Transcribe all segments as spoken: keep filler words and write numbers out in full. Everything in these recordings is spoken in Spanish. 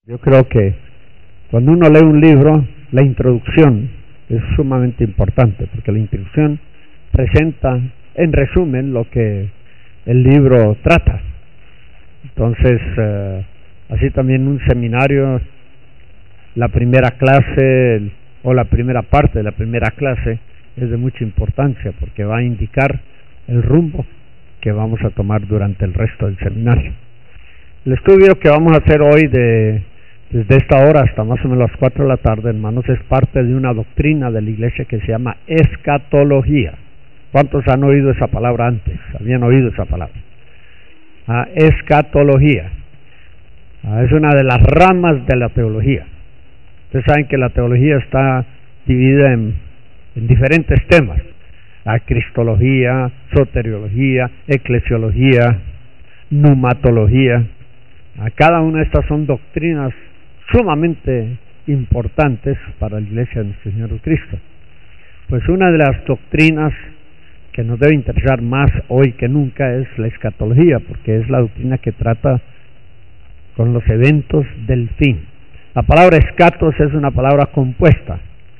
Yo creo que cuando uno lee un libro, la introducción es sumamente importante, porque la introducción presenta, en resumen, lo que el libro trata. Entonces, eh, así también un seminario, la primera clase o la primera parte de la primera clase es de mucha importancia, porque va a indicar el rumbo que vamos a tomar durante el resto del seminario. El estudio que vamos a hacer hoy de desde esta hora hasta más o menos las cuatro de la tarde, hermanos, es parte de una doctrina de la iglesia que se llama escatología. ¿Cuántos han oído esa palabra antes? ¿Habían oído esa palabra? Ah, escatología. Ah, es una de las ramas de la teología. Ustedes saben que la teología está dividida en, en diferentes temas. Ah, cristología, soteriología, eclesiología, pneumatología. Ah, cada una de estas son doctrinas sumamente importantes para la iglesia de nuestro Señor Jesucristo. Pues una de las doctrinas que nos debe interesar más hoy que nunca es la escatología, porque es la doctrina que trata con los eventos del fin. La palabra escatos es una palabra compuesta.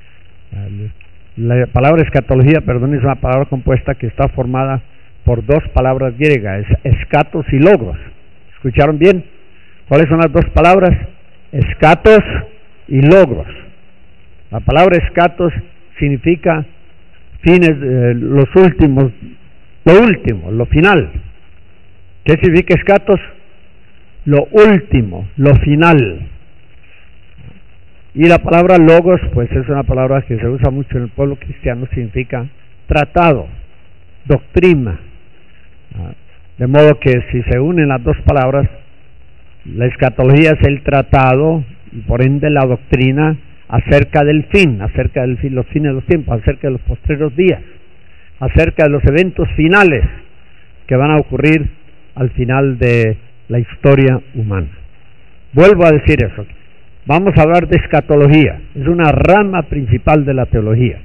La palabra escatología, perdón, es una palabra compuesta que está formada por dos palabras griegas, escatos y logos. ¿Escucharon bien? ¿Cuáles son las dos palabras? Escatos y logros. La palabra escatos significa fines, eh, los últimos, lo último, lo final. ¿Qué significa escatos? Lo último, lo final. Y la palabra logos, pues es una palabra que se usa mucho en el pueblo cristiano, significa tratado, doctrina. De modo que si se unen las dos palabras, la escatología es el tratado y por ende la doctrina acerca del fin, acerca de fin, los fines de los tiempos, acerca de los postreros días, acerca de los eventos finales que van a ocurrir al final de la historia humana. Vuelvo a decir eso. Vamos a hablar de escatología. Es una rama principal de la teología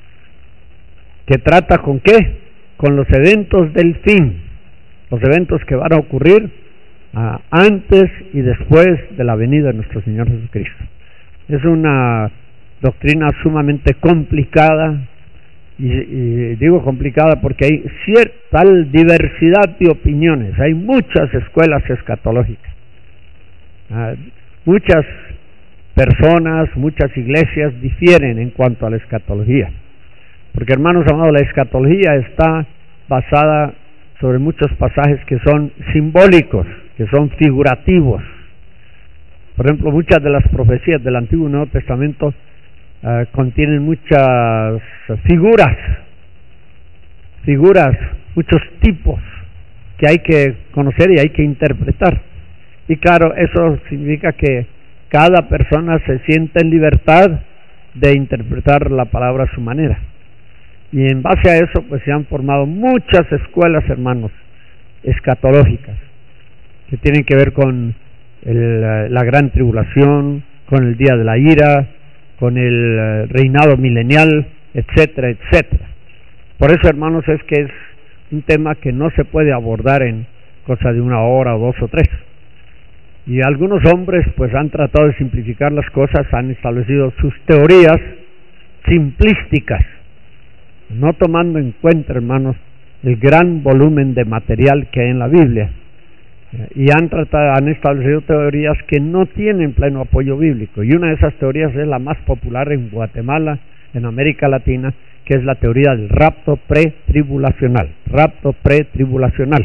que trata con qué, con los eventos del fin, los eventos que van a ocurrir Uh, antes y después de la venida de nuestro Señor Jesucristo. Es una doctrina sumamente complicada, y, y digo complicada porque hay cierta diversidad de opiniones, hay muchas escuelas escatológicas, uh, muchas personas, muchas iglesias difieren en cuanto a la escatología, porque, hermanos amados, la escatología está basada sobre muchos pasajes que son simbólicos, que son figurativos. Por ejemplo, muchas de las profecías del Antiguo y Nuevo Testamento uh, contienen muchas figuras, figuras, muchos tipos que hay que conocer y hay que interpretar. Y claro, eso significa que cada persona se siente en libertad de interpretar la palabra a su manera. Y en base a eso, pues se han formado muchas escuelas, hermanos, escatológicas, que tienen que ver con el, la gran tribulación, con el día de la ira, con el reinado milenial, etcétera, etcétera. Por eso, hermanos, es que es un tema que no se puede abordar en cosa de una hora o dos o tres. Y algunos hombres pues han tratado de simplificar las cosas, han establecido sus teorías simplísticas, no tomando en cuenta, hermanos, el gran volumen de material que hay en la Biblia. Y han tratado, han establecido teorías que no tienen pleno apoyo bíblico, y una de esas teorías es la más popular en Guatemala, en América Latina, que es la teoría del rapto pretribulacional, rapto pretribulacional.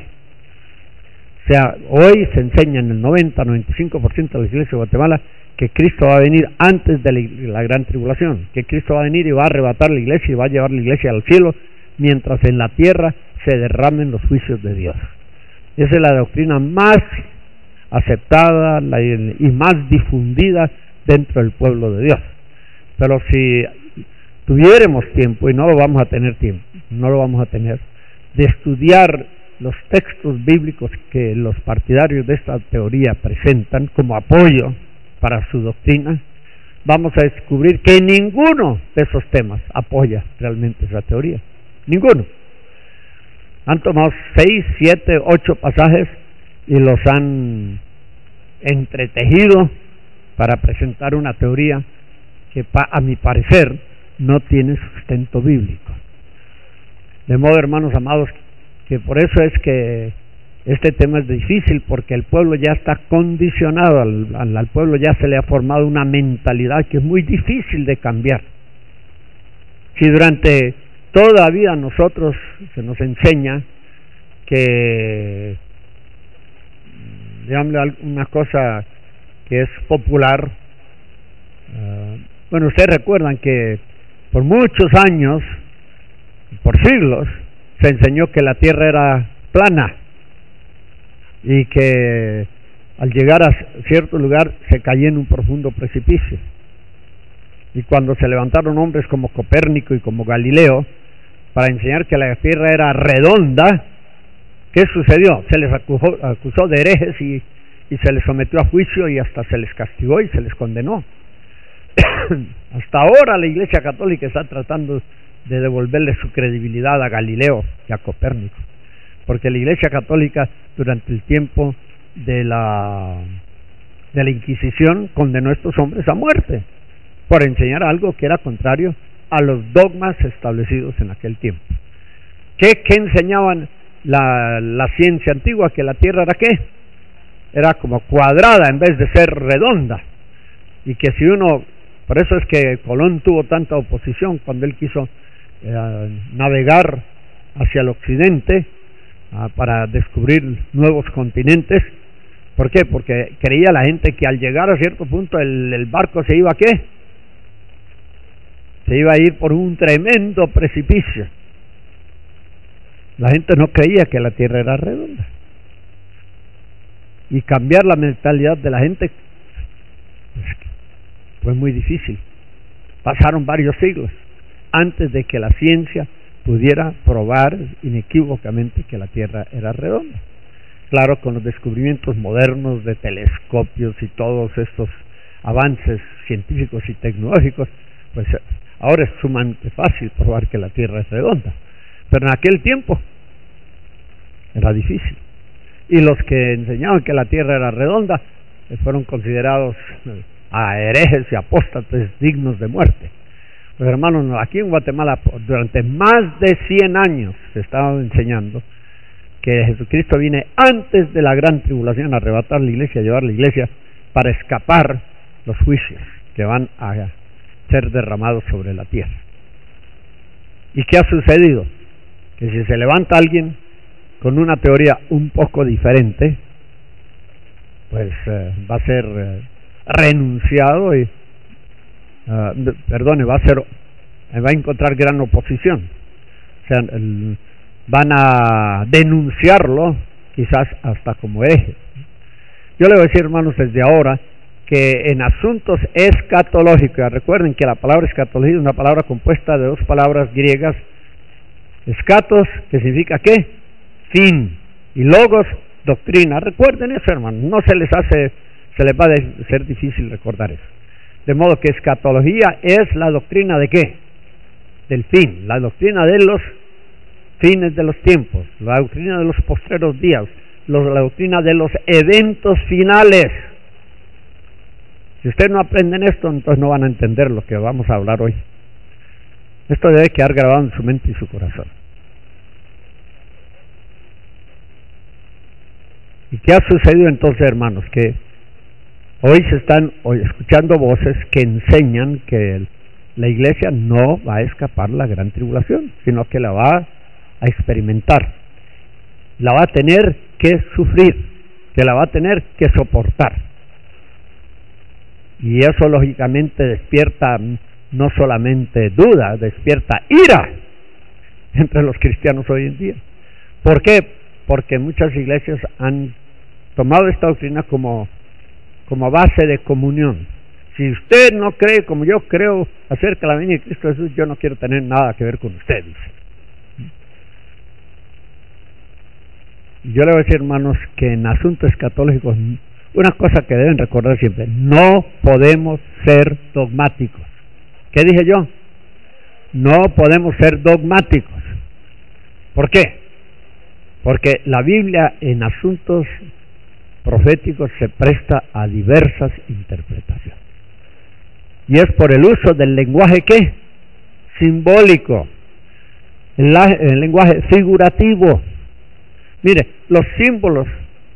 O sea, hoy se enseña en el noventa a noventa y cinco por ciento de la iglesia de Guatemala que Cristo va a venir antes de la, la gran tribulación, que Cristo va a venir y va a arrebatar la iglesia y va a llevar la iglesia al cielo, mientras en la tierra se derramen los juicios de Dios. Esa es la doctrina más aceptada la, y más difundida dentro del pueblo de Dios. Pero si tuviéramos tiempo, y no lo vamos a tener tiempo, no lo vamos a tener, de estudiar los textos bíblicos que los partidarios de esta teoría presentan como apoyo para su doctrina, vamos a descubrir que ninguno de esos temas apoya realmente esa teoría. Ninguno. Han tomado seis, siete, ocho pasajes y los han entretejido para presentar una teoría que a mi parecer no tiene sustento bíblico. De modo, hermanos amados, que por eso es que este tema es difícil, porque el pueblo ya está condicionado, al, al, al pueblo ya se le ha formado una mentalidad que es muy difícil de cambiar. Si durante toda la vida nosotros se nos enseña que, digamos, una cosa que es popular, uh, bueno, ustedes recuerdan que por muchos años, por siglos, se enseñó que la tierra era plana y que al llegar a cierto lugar se caía en un profundo precipicio. Y cuando se levantaron hombres como Copérnico y como Galileo para enseñar que la tierra era redonda, ¿qué sucedió? Se les acusó, acusó de herejes y, y se les sometió a juicio y hasta se les castigó y se les condenó. Hasta ahora la Iglesia Católica está tratando de devolverle su credibilidad a Galileo y a Copérnico, porque la Iglesia Católica durante el tiempo de la de la Inquisición condenó a estos hombres a muerte por enseñar algo que era contrario a los dogmas establecidos en aquel tiempo. ¿Qué, qué enseñaban la, la ciencia antigua? Que la Tierra era ¿qué? Era como cuadrada en vez de ser redonda, y que si uno, por eso es que Colón tuvo tanta oposición cuando él quiso eh, navegar hacia el occidente uh, para descubrir nuevos continentes. ¿Por qué? Porque creía la gente que al llegar a cierto punto el, el barco se iba a ¿qué? Se iba a ir por un tremendo precipicio. La gente no creía que la tierra era redonda. Y cambiar la mentalidad de la gente pues, fue muy difícil. Pasaron varios siglos antes de que la ciencia pudiera probar inequívocamente que la tierra era redonda. Claro, con los descubrimientos modernos de telescopios y todos estos avances científicos y tecnológicos, pues ahora es sumamente fácil probar que la tierra es redonda, pero en aquel tiempo era difícil, y los que enseñaban que la tierra era redonda fueron considerados a herejes y apóstatas dignos de muerte. Pues hermanos, aquí en Guatemala durante más de cien años se estaba enseñando que Jesucristo viene antes de la gran tribulación a arrebatar la iglesia, a llevar la iglesia para escapar los juicios que van a ser derramados sobre la tierra. ¿Y qué ha sucedido? Que si se levanta alguien con una teoría un poco diferente, pues eh, va a ser eh, renunciado y uh, perdone, va a ser va a encontrar gran oposición. O sea, el, van a denunciarlo quizás hasta como hereje. Yo le voy a decir, hermanos, desde ahora que en asuntos escatológicos, recuerden que la palabra escatología es una palabra compuesta de dos palabras griegas, escatos, que significa ¿qué? Fin, y logos, doctrina. Recuerden eso, hermanos, no se les hace, se les va a ser difícil recordar eso. De modo que escatología es la doctrina de ¿qué? Del fin, la doctrina de los fines de los tiempos, la doctrina de los postreros días, los, la doctrina de los eventos finales. Si ustedes no aprenden esto, entonces no van a entender lo que vamos a hablar hoy. Esto debe quedar grabado en su mente y su corazón. ¿Y qué ha sucedido entonces, hermanos? Que hoy se están hoy escuchando voces que enseñan que la iglesia no va a escapar la gran tribulación, sino que la va a experimentar, la va a tener que sufrir, que la va a tener que soportar. Y eso lógicamente despierta no solamente duda, despierta ira entre los cristianos hoy en día. ¿Por qué? Porque muchas iglesias han tomado esta doctrina como, como base de comunión. Si usted no cree como yo creo acerca de la venida de Cristo Jesús, yo no quiero tener nada que ver con usted, dice. Yo le voy a decir, hermanos, que en asuntos escatológicos, una cosa que deben recordar siempre: no podemos ser dogmáticos. ¿Qué dije yo? No podemos ser dogmáticos. ¿Por qué? Porque la Biblia en asuntos proféticos se presta a diversas interpretaciones. Y es por el uso del lenguaje, ¿qué? Simbólico, el, el lenguaje figurativo. Mire, los símbolos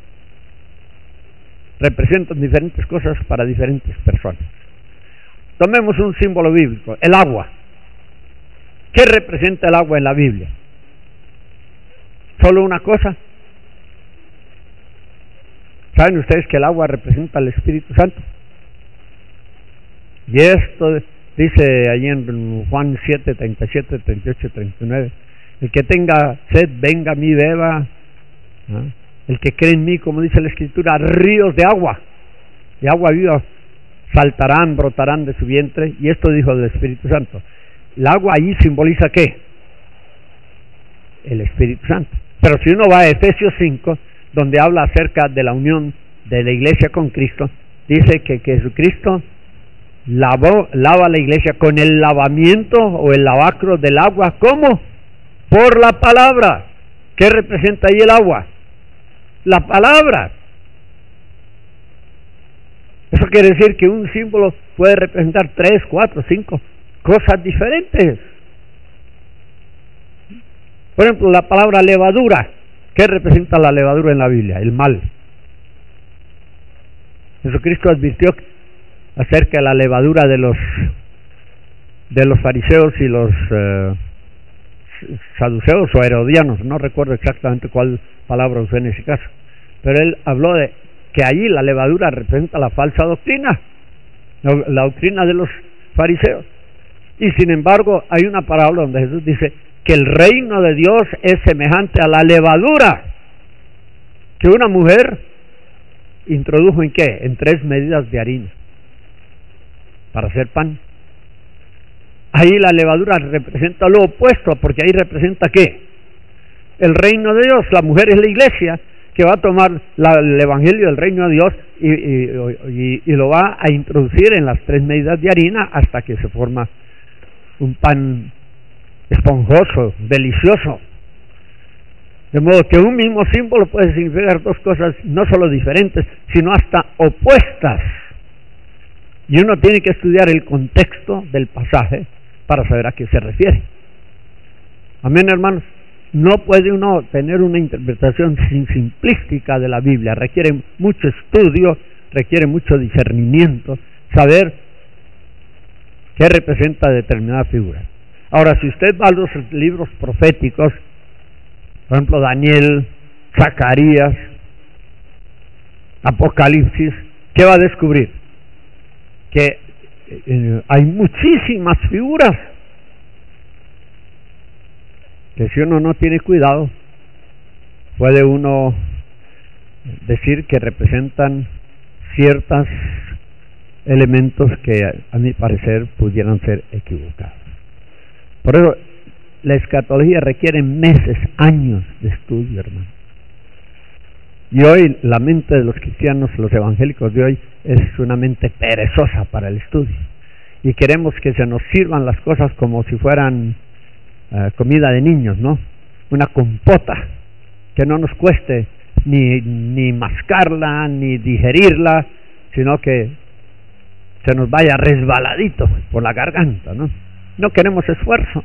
representan diferentes cosas para diferentes personas. Tomemos un símbolo bíblico, el agua. ¿Qué representa el agua en la Biblia? ¿Solo una cosa? ¿Saben ustedes que el agua representa al Espíritu Santo? Y esto dice allí en Juan siete, treinta y siete, treinta y ocho, treinta y nueve: el que tenga sed, venga a mí, beba. ¿Ah? El que cree en mí, como dice la Escritura, ríos de agua, de agua viva, saltarán, brotarán de su vientre. Y esto dijo del Espíritu Santo. El agua allí simboliza ¿qué? El Espíritu Santo. Pero si uno va a Efesios cinco, donde habla acerca de la unión de la iglesia con Cristo, dice que, que Jesucristo lavó, lava la iglesia con el lavamiento o el lavacro del agua. ¿Cómo? Por la palabra. ¿Qué representa ahí el agua? La palabra. Eso quiere decir que un símbolo puede representar tres, cuatro, cinco cosas diferentes. Por ejemplo, la palabra levadura. ¿Qué representa la levadura en la Biblia? El mal. Jesucristo advirtió acerca de la levadura de los de los fariseos y los eh, saduceos o herodianos. No recuerdo exactamente cuál palabra usó en ese caso, pero él habló de que allí la levadura representa la falsa doctrina, la, la doctrina de los fariseos. Y sin embargo hay una parábola donde Jesús dice que el reino de Dios es semejante a la levadura que una mujer introdujo en qué, en tres medidas de harina para hacer pan. Ahí la levadura representa lo opuesto, porque ahí representa ¿qué? El reino de Dios. La mujer es la iglesia que va a tomar la, el evangelio del reino de Dios y, y, y, y lo va a introducir en las tres medidas de harina hasta que se forma un pan esponjoso, delicioso. De modo que un mismo símbolo puede significar dos cosas no solo diferentes, sino hasta opuestas. Y uno tiene que estudiar el contexto del pasaje para saber a qué se refiere. Amén, hermanos. No puede uno tener una interpretación simplística de la Biblia. Requiere mucho estudio, requiere mucho discernimiento, saber qué representa determinada figura. Ahora, si usted va a los libros proféticos, por ejemplo, Daniel, Zacarías, Apocalipsis, ¿qué va a descubrir? Que eh, hay muchísimas figuras que si uno no tiene cuidado puede uno decir que representan ciertos elementos que a mi parecer pudieran ser equivocados. Por eso la escatología requiere meses, años de estudio, hermano. Y hoy la mente de los cristianos, los evangélicos de hoy, es una mente perezosa para el estudio. Y queremos que se nos sirvan las cosas como si fueran uh, comida de niños, ¿no? Una compota, que no nos cueste ni, ni mascarla, ni digerirla, sino que se nos vaya resbaladito por la garganta, ¿no? No queremos esfuerzo.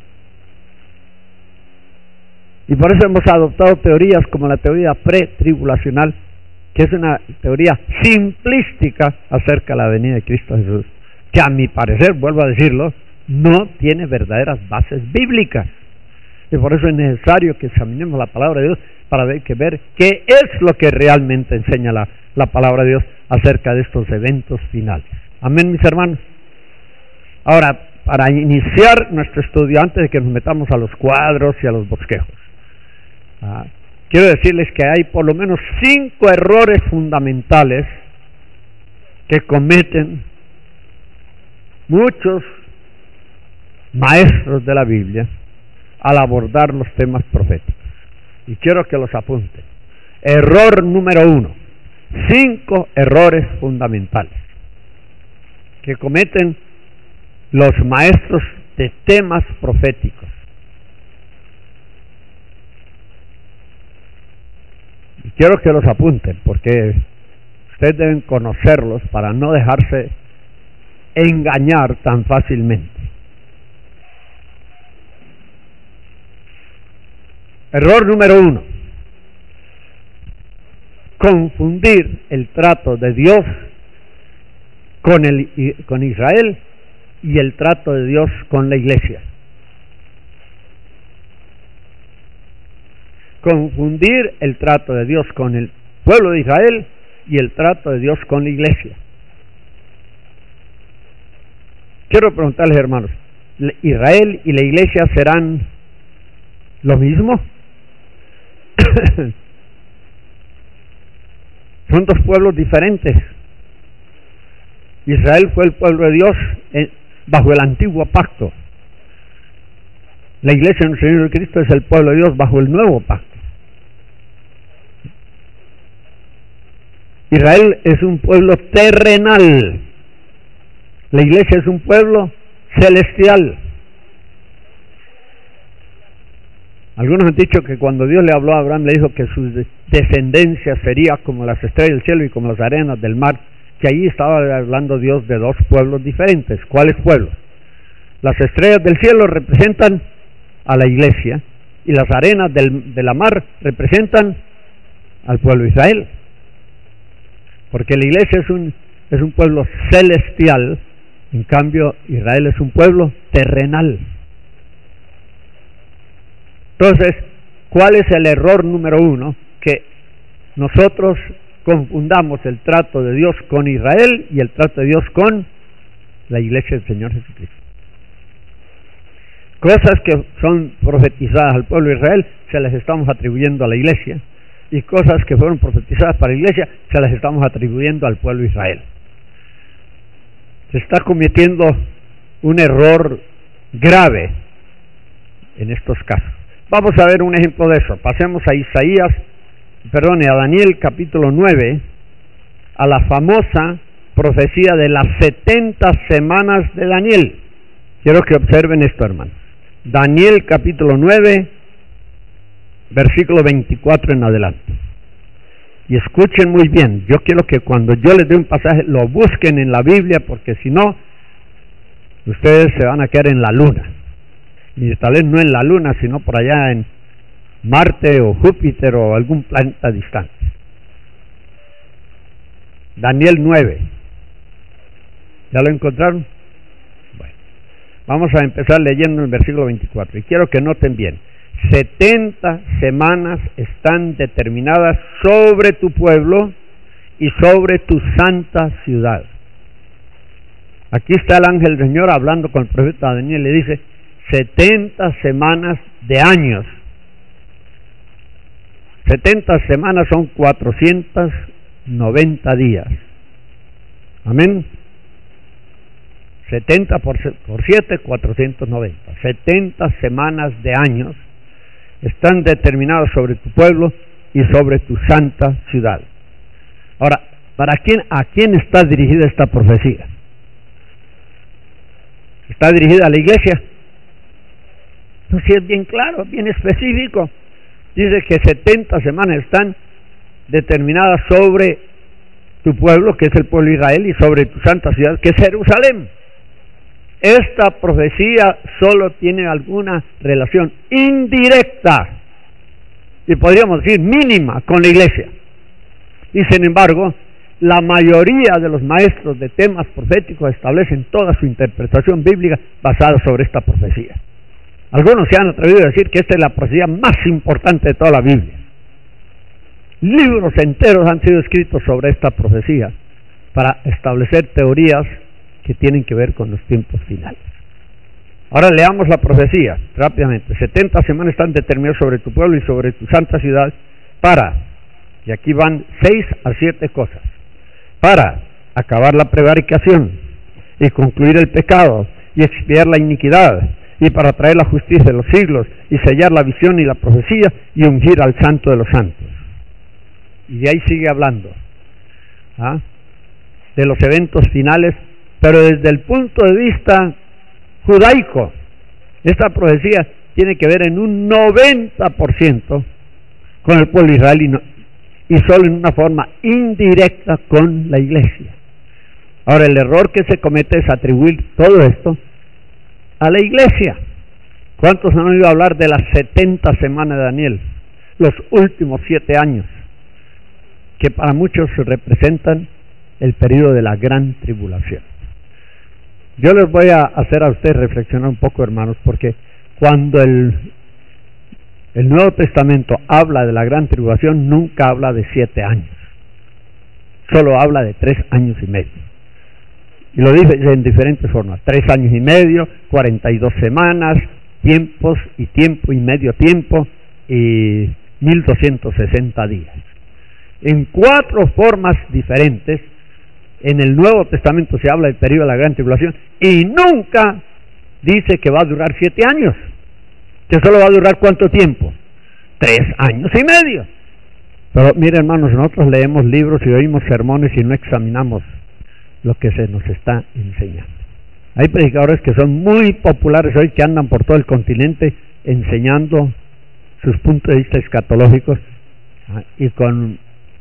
Y por eso hemos adoptado teorías como la teoría pretribulacional, que es una teoría simplística acerca de la venida de Cristo Jesús, que a mi parecer, vuelvo a decirlo, no tiene verdaderas bases bíblicas. Y por eso es necesario que examinemos la palabra de Dios para ver, que ver qué es lo que realmente enseña la, la palabra de Dios acerca de estos eventos finales. Amén, mis hermanos. Ahora, para iniciar nuestro estudio, antes de que nos metamos a los cuadros y a los bosquejos, Ah, quiero decirles que hay por lo menos cinco errores fundamentales que cometen muchos maestros de la Biblia al abordar los temas proféticos. Y quiero que los apunten. Error número uno. Cinco errores fundamentales que cometen los maestros de temas proféticos. Quiero que los apunten, porque ustedes deben conocerlos para no dejarse engañar tan fácilmente. Error número uno: confundir el trato de Dios con, el, con Israel y el trato de Dios con la iglesia. Confundir el trato de Dios con el pueblo de Israel y el trato de Dios con la iglesia. Quiero preguntarles, hermanos, ¿Israel y la iglesia serán lo mismo? Son dos pueblos diferentes. Israel fue el pueblo de Dios en, bajo el antiguo pacto. La iglesia de nuestro Señor Cristo es el pueblo de Dios bajo el nuevo pacto. Israel es un pueblo terrenal. La iglesia es un pueblo celestial. Algunos han dicho que cuando Dios le habló a Abraham, le dijo que su descendencia sería como las estrellas del cielo y como las arenas del mar, que allí estaba hablando Dios de dos pueblos diferentes. ¿Cuáles pueblos? Las estrellas del cielo representan a la iglesia y las arenas del, de la mar representan al pueblo de Israel. Porque la iglesia es un, es un pueblo celestial, en cambio Israel es un pueblo terrenal. Entonces, ¿cuál es el error número uno? Que nosotros confundamos el trato de Dios con Israel y el trato de Dios con la iglesia del Señor Jesucristo. Cosas que son profetizadas al pueblo de Israel se las estamos atribuyendo a la iglesia, y cosas que fueron profetizadas para la iglesia se las estamos atribuyendo al pueblo de Israel. Se está cometiendo un error grave en estos casos. Vamos a ver un ejemplo de eso. Pasemos a Isaías, perdón, a Daniel capítulo nueve, a la famosa profecía de las setenta semanas de Daniel. Quiero que observen esto, hermanos. Daniel capítulo nueve, versículo veinticuatro en adelante. Y escuchen muy bien. Yo quiero que cuando yo les dé un pasaje lo busquen en la Biblia, porque si no, ustedes se van a quedar en la luna. Y tal vez no en la luna, sino por allá en Marte o Júpiter o algún planeta distante. Daniel nueve. ¿Ya lo encontraron? Bueno, vamos a empezar leyendo el versículo veinticuatro. Y quiero que noten bien. setenta semanas están determinadas sobre tu pueblo y sobre tu santa ciudad. Aquí está el ángel del Señor hablando con el profeta Daniel. Le dice setenta semanas de años. setenta semanas son cuatrocientos noventa días. Amén. setenta por siete, cuatrocientos noventa. setenta semanas de años están determinados sobre tu pueblo y sobre tu santa ciudad. Ahora, ¿para quién, a quién está dirigida esta profecía? ¿Está dirigida a la iglesia? Entonces es bien claro, bien específico. Dice que setenta semanas están determinadas sobre tu pueblo, que es el pueblo de Israel, y sobre tu santa ciudad, que es Jerusalén. Esta profecía solo tiene alguna relación indirecta, y podríamos decir mínima, con la iglesia. Y sin embargo, la mayoría de los maestros de temas proféticos establecen toda su interpretación bíblica basada sobre esta profecía. Algunos se han atrevido a decir que esta es la profecía más importante de toda la Biblia. Libros enteros han sido escritos sobre esta profecía para establecer teorías que tienen que ver con los tiempos finales. Ahora leamos la profecía rápidamente. setenta semanas están determinadas sobre tu pueblo y sobre tu santa ciudad para, y aquí van seis a siete cosas, para acabar la prevaricación y concluir el pecado y expiar la iniquidad, y para traer la justicia de los siglos y sellar la visión y la profecía y ungir al santo de los santos. Y de ahí sigue hablando ¿ah? de los eventos finales, pero desde el punto de vista judaico. Esta profecía tiene que ver en un noventa por ciento con el pueblo de Israel y, no, y solo en una forma indirecta con la iglesia. Ahora, el error que se comete es atribuir todo esto a la iglesia. ¿Cuántos han oído hablar de las setenta semanas de Daniel? Los últimos siete años, que para muchos representan el periodo de la gran tribulación. Yo les voy a hacer a ustedes reflexionar un poco, hermanos, porque cuando el, el Nuevo Testamento habla de la gran tribulación, nunca habla de siete años, solo habla de tres años y medio. Y lo dice en diferentes formas: tres años y medio, cuarenta y dos semanas, tiempos y tiempo y medio tiempo, y mil doscientos sesenta días. En cuatro formas diferentes, en el Nuevo Testamento se habla del periodo de la gran tribulación, y nunca dice que va a durar siete años, que solo va a durar ¿cuánto tiempo? Tres años y medio. Pero mire, hermanos, nosotros leemos libros y oímos sermones y no examinamos lo que se nos está enseñando. Hay predicadores que son muy populares hoy, que andan por todo el continente enseñando sus puntos de vista escatológicos, ¿ah? y con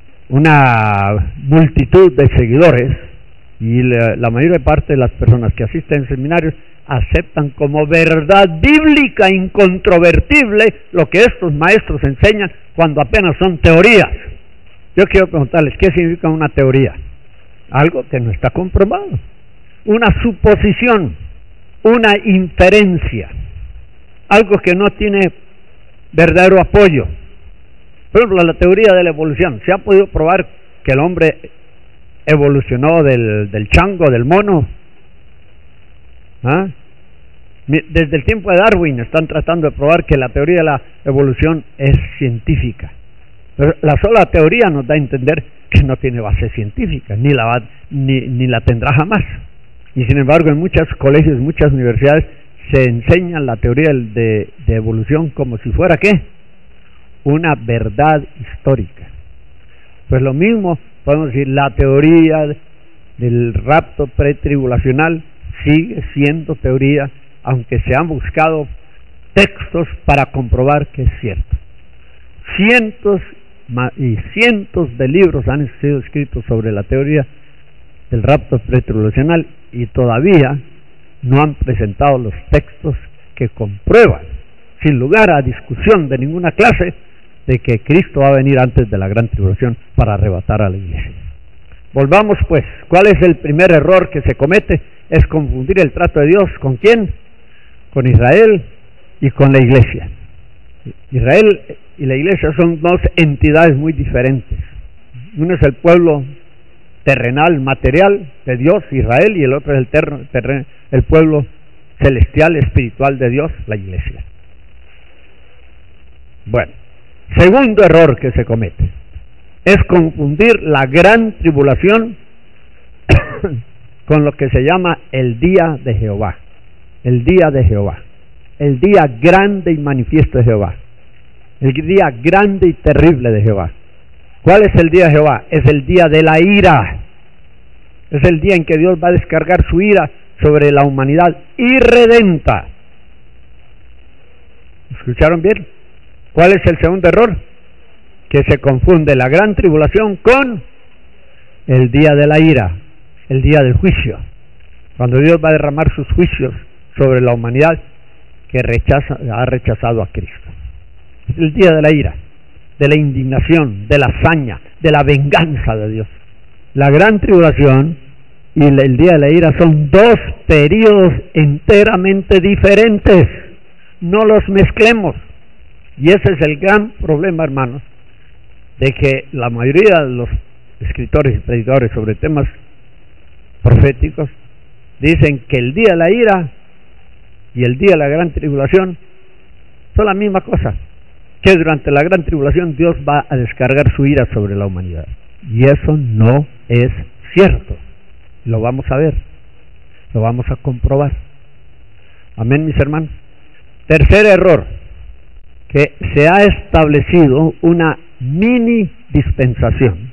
una multitud de seguidores, y la, la mayor parte de las personas que asisten a seminarios aceptan como verdad bíblica incontrovertible lo que estos maestros enseñan, cuando apenas son teorías. Yo quiero preguntarles, ¿qué significa una teoría? Algo que no está comprobado, una suposición, una inferencia, algo que no tiene verdadero apoyo. Por ejemplo, la teoría de la evolución. Se ha podido probar que el hombre evolucionó del, del chango, del mono. ¿Ah? Desde el tiempo de Darwin están tratando de probar que la teoría de la evolución es científica. Pero la sola teoría nos da a entender que no tiene base científica, ni la, va, ni, ni la tendrá jamás. Y sin embargo, en muchos colegios, muchas universidades, se enseña la teoría de, de evolución como si fuera, ¿qué? Una verdad histórica. Pues lo mismo podemos decir, la teoría del rapto pretribulacional sigue siendo teoría, aunque se han buscado textos para comprobar que es cierto. Cientos y cientos de libros han sido escritos sobre la teoría del rapto pretribulacional, y todavía no han presentado los textos que comprueban, sin lugar a discusión de ninguna clase, de que Cristo va a venir antes de la gran tribulación para arrebatar a la iglesia. Volvamos pues, ¿cuál es el primer error que se comete? Es confundir el trato de Dios ¿con quién? Con Israel y con la iglesia. Israel y la iglesia son dos entidades muy diferentes. Uno es el pueblo terrenal, material de Dios, Israel, y el otro es el, ter terren el pueblo celestial, espiritual de Dios, la iglesia. Bueno, segundo error que se comete es confundir la gran tribulación con lo que se llama el día de Jehová. El día de Jehová, el día grande y manifiesto de Jehová, el día grande y terrible de Jehová. ¿Cuál es el día de Jehová? Es el día de la ira. Es el día en que Dios va a descargar su ira sobre la humanidad irredenta. ¿Escucharon bien? ¿Cuál es el segundo error? Que se confunde la gran tribulación con el día de la ira, el día del juicio, cuando Dios va a derramar sus juicios sobre la humanidad que rechaza, ha rechazado a Cristo. El día de la ira, de la indignación, de la hazaña, de la venganza de Dios. La gran tribulación y el día de la ira son dos periodos enteramente diferentes. No los mezclemos. Y ese es el gran problema, hermanos, de que la mayoría de los escritores y predicadores sobre temas proféticos dicen que el día de la ira y el día de la gran tribulación son la misma cosa, que durante la gran tribulación Dios va a descargar su ira sobre la humanidad. Y eso no es cierto. Lo vamos a ver, lo vamos a comprobar. Amén, mis hermanos. Tercer error, que se ha establecido una mini dispensación.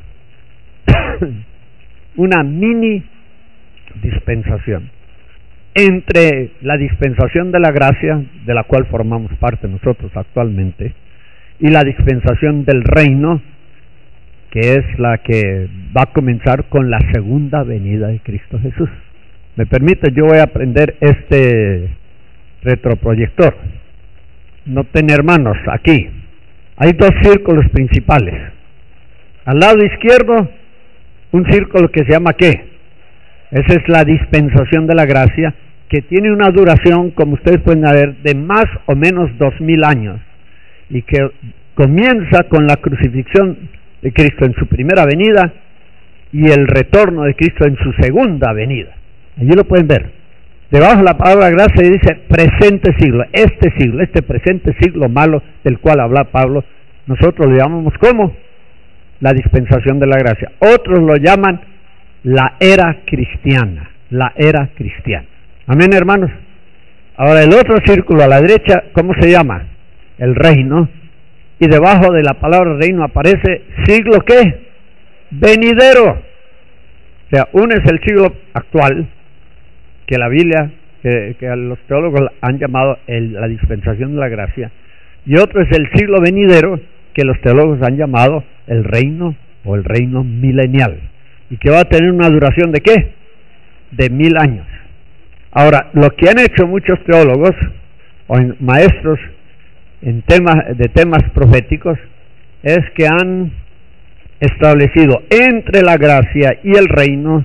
Una mini dispensación entre la dispensación de la gracia, de la cual formamos parte nosotros actualmente, y la dispensación del reino, que es la que va a comenzar con la segunda venida de Cristo Jesús. ¿Me permite? Yo voy a prender este retroproyector. Noten, hermanos, aquí hay dos círculos principales. Al lado izquierdo, un círculo que se llama ¿qué? Esa es la dispensación de la gracia, que tiene una duración, como ustedes pueden ver, de más o menos dos mil años, y que comienza con la crucifixión de Cristo en su primera venida y el retorno de Cristo en su segunda venida. Allí lo pueden ver. Debajo de la palabra gracia dice presente siglo, este siglo, este presente siglo malo del cual habla Pablo, nosotros lo llamamos ¿cómo? La dispensación de la gracia. Otros lo llaman la era cristiana, la era cristiana. Amén, hermanos. Ahora el otro círculo a la derecha, ¿cómo se llama? El reino. Y debajo de la palabra reino aparece siglo ¿qué? Venidero. O sea, uno es el siglo actual, que la Biblia, que, que los teólogos han llamado el, la dispensación de la gracia, y otro es el siglo venidero, que los teólogos han llamado el reino o el reino milenial, y que va a tener una duración de ¿qué? De mil años. Ahora, lo que han hecho muchos teólogos o maestros en temas de temas proféticos es que han establecido entre la gracia y el reino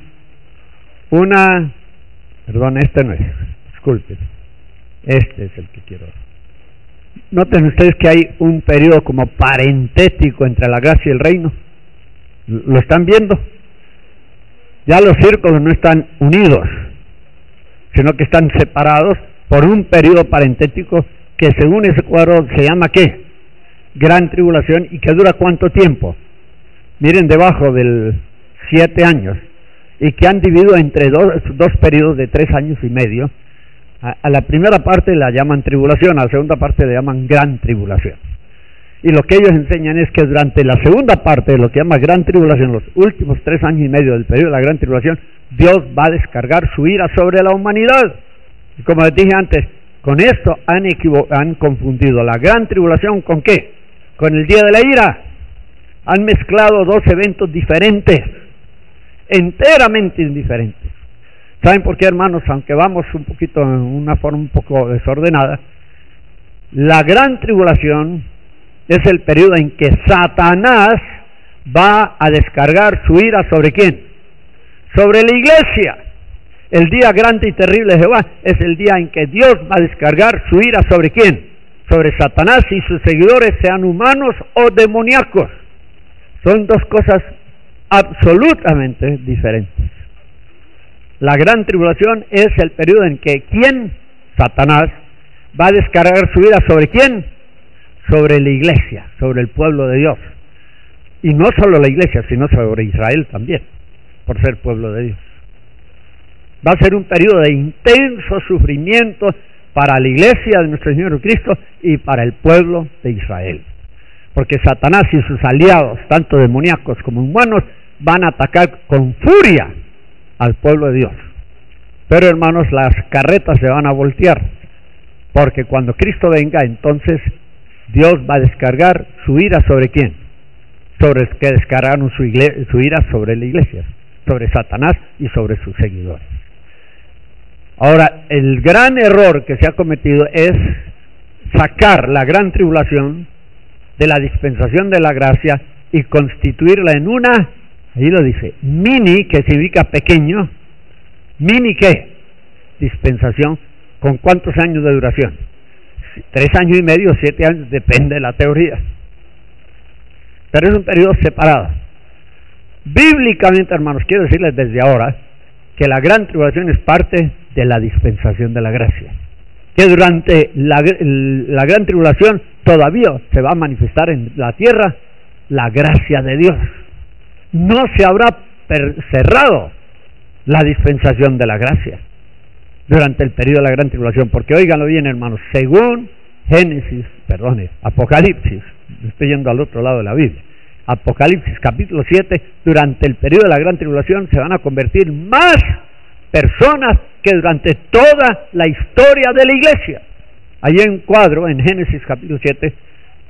una, perdón, este no es, disculpen, este es el que quiero. Noten ustedes que hay un periodo como parentético entre la gracia y el reino. ¿Lo están viendo? Ya los círculos no están unidos, sino que están separados por un periodo parentético que según ese cuadro se llama ¿qué? Gran tribulación, y que dura ¿cuánto tiempo? Miren debajo del siete años, y que han dividido entre dos, dos periodos de tres años y medio. A, a la primera parte la llaman tribulación, a la segunda parte la llaman gran tribulación. Y lo que ellos enseñan es que durante la segunda parte de lo que llama gran tribulación, los últimos tres años y medio del periodo de la gran tribulación, Dios va a descargar su ira sobre la humanidad. Y como les dije antes, con esto han, han confundido la gran tribulación ¿con qué? Con el día de la ira. Han mezclado dos eventos diferentes, enteramente indiferentes. ¿Saben por qué, hermanos? Aunque vamos un poquito en una forma un poco desordenada, la gran tribulación es el periodo en que Satanás va a descargar su ira ¿sobre quién? Sobre la iglesia. El día grande y terrible de Jehová es el día en que Dios va a descargar su ira ¿sobre quién? Sobre Satanás y sus seguidores, sean humanos o demoníacos. Son dos cosas absolutamente diferentes. La gran tribulación es el periodo en que ¿quién? Satanás va a descargar su ira ¿sobre quién? Sobre la iglesia, sobre el pueblo de Dios. Y no solo la iglesia, sino sobre Israel también, por ser pueblo de Dios. Va a ser un periodo de intenso sufrimiento para la iglesia de nuestro Señor Jesucristo y para el pueblo de Israel. Porque Satanás y sus aliados, tanto demoníacos como humanos, van a atacar con furia al pueblo de Dios. Pero, hermanos, las carretas se van a voltear, porque cuando Cristo venga, entonces Dios va a descargar su ira ¿sobre quién? Sobre los que descargaron su, igle- su ira sobre la iglesia, sobre Satanás y sobre sus seguidores. Ahora, el gran error que se ha cometido es sacar la gran tribulación de la dispensación de la gracia y constituirla en una, ahí lo dice, mini, que significa pequeño. ¿Mini qué? Dispensación. ¿Con cuántos años de duración? Tres años y medio, siete años, depende de la teoría. Pero es un periodo separado. Bíblicamente, hermanos, quiero decirles desde ahora que la gran tribulación es parte de la dispensación de la gracia. Que durante la, la gran tribulación todavía se va a manifestar en la tierra la gracia de Dios. No se habrá cerrado la dispensación de la gracia durante el periodo de la gran tribulación, porque óiganlo bien, hermanos, según Génesis, perdone, Apocalipsis, estoy yendo al otro lado de la Biblia, Apocalipsis capítulo siete, durante el periodo de la gran tribulación se van a convertir más personas que durante toda la historia de la iglesia. Allí en cuadro, en Génesis capítulo siete,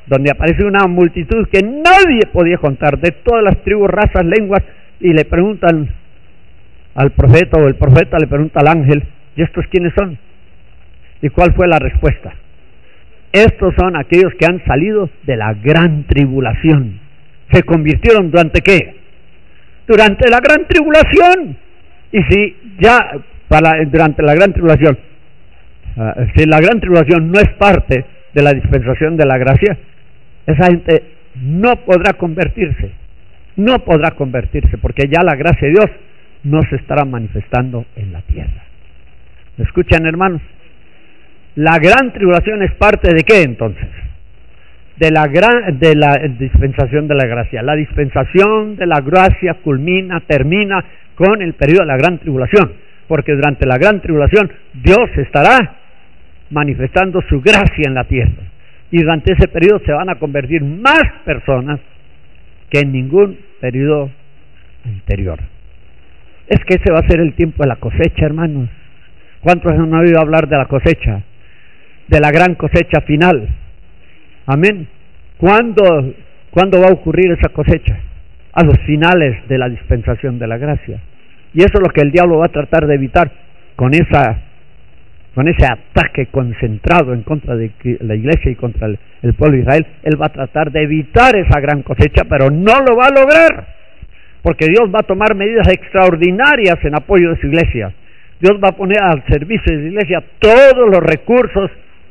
donde aparece una multitud que nadie podía contar, de todas las tribus, razas, lenguas, y le preguntan al profeta, o el profeta le pregunta al ángel, ¿y estos quiénes son? ¿Y cuál fue la respuesta? Estos son aquellos que han salido de la gran tribulación. ¿Se convirtieron durante qué? Durante la gran tribulación. Y si ya para, durante la gran tribulación, uh, si la gran tribulación no es parte de la dispensación de la gracia, esa gente no podrá convertirse, no podrá convertirse, porque ya la gracia de Dios no se estará manifestando en la tierra. ¿Me escuchan, hermanos? La gran tribulación es parte de qué entonces? De la gran, de la dispensación de la gracia. La dispensación de la gracia culmina, termina con el periodo de la gran tribulación, porque durante la gran tribulación Dios estará manifestando su gracia en la tierra, y durante ese periodo se van a convertir más personas que en ningún periodo anterior. Es que ese va a ser el tiempo de la cosecha, hermanos. ¿Cuántos han oído hablar de la cosecha? De la gran cosecha final. Amén. ¿Cuándo, ¿Cuándo va a ocurrir esa cosecha? A los finales de la dispensación de la gracia. Y eso es lo que el diablo va a tratar de evitar con esa con ese ataque concentrado en contra de la iglesia y contra el, el pueblo de Israel. Él va a tratar de evitar esa gran cosecha, pero no lo va a lograr, porque Dios va a tomar medidas extraordinarias en apoyo de su iglesia. Dios va a poner al servicio de su iglesia todos los recursos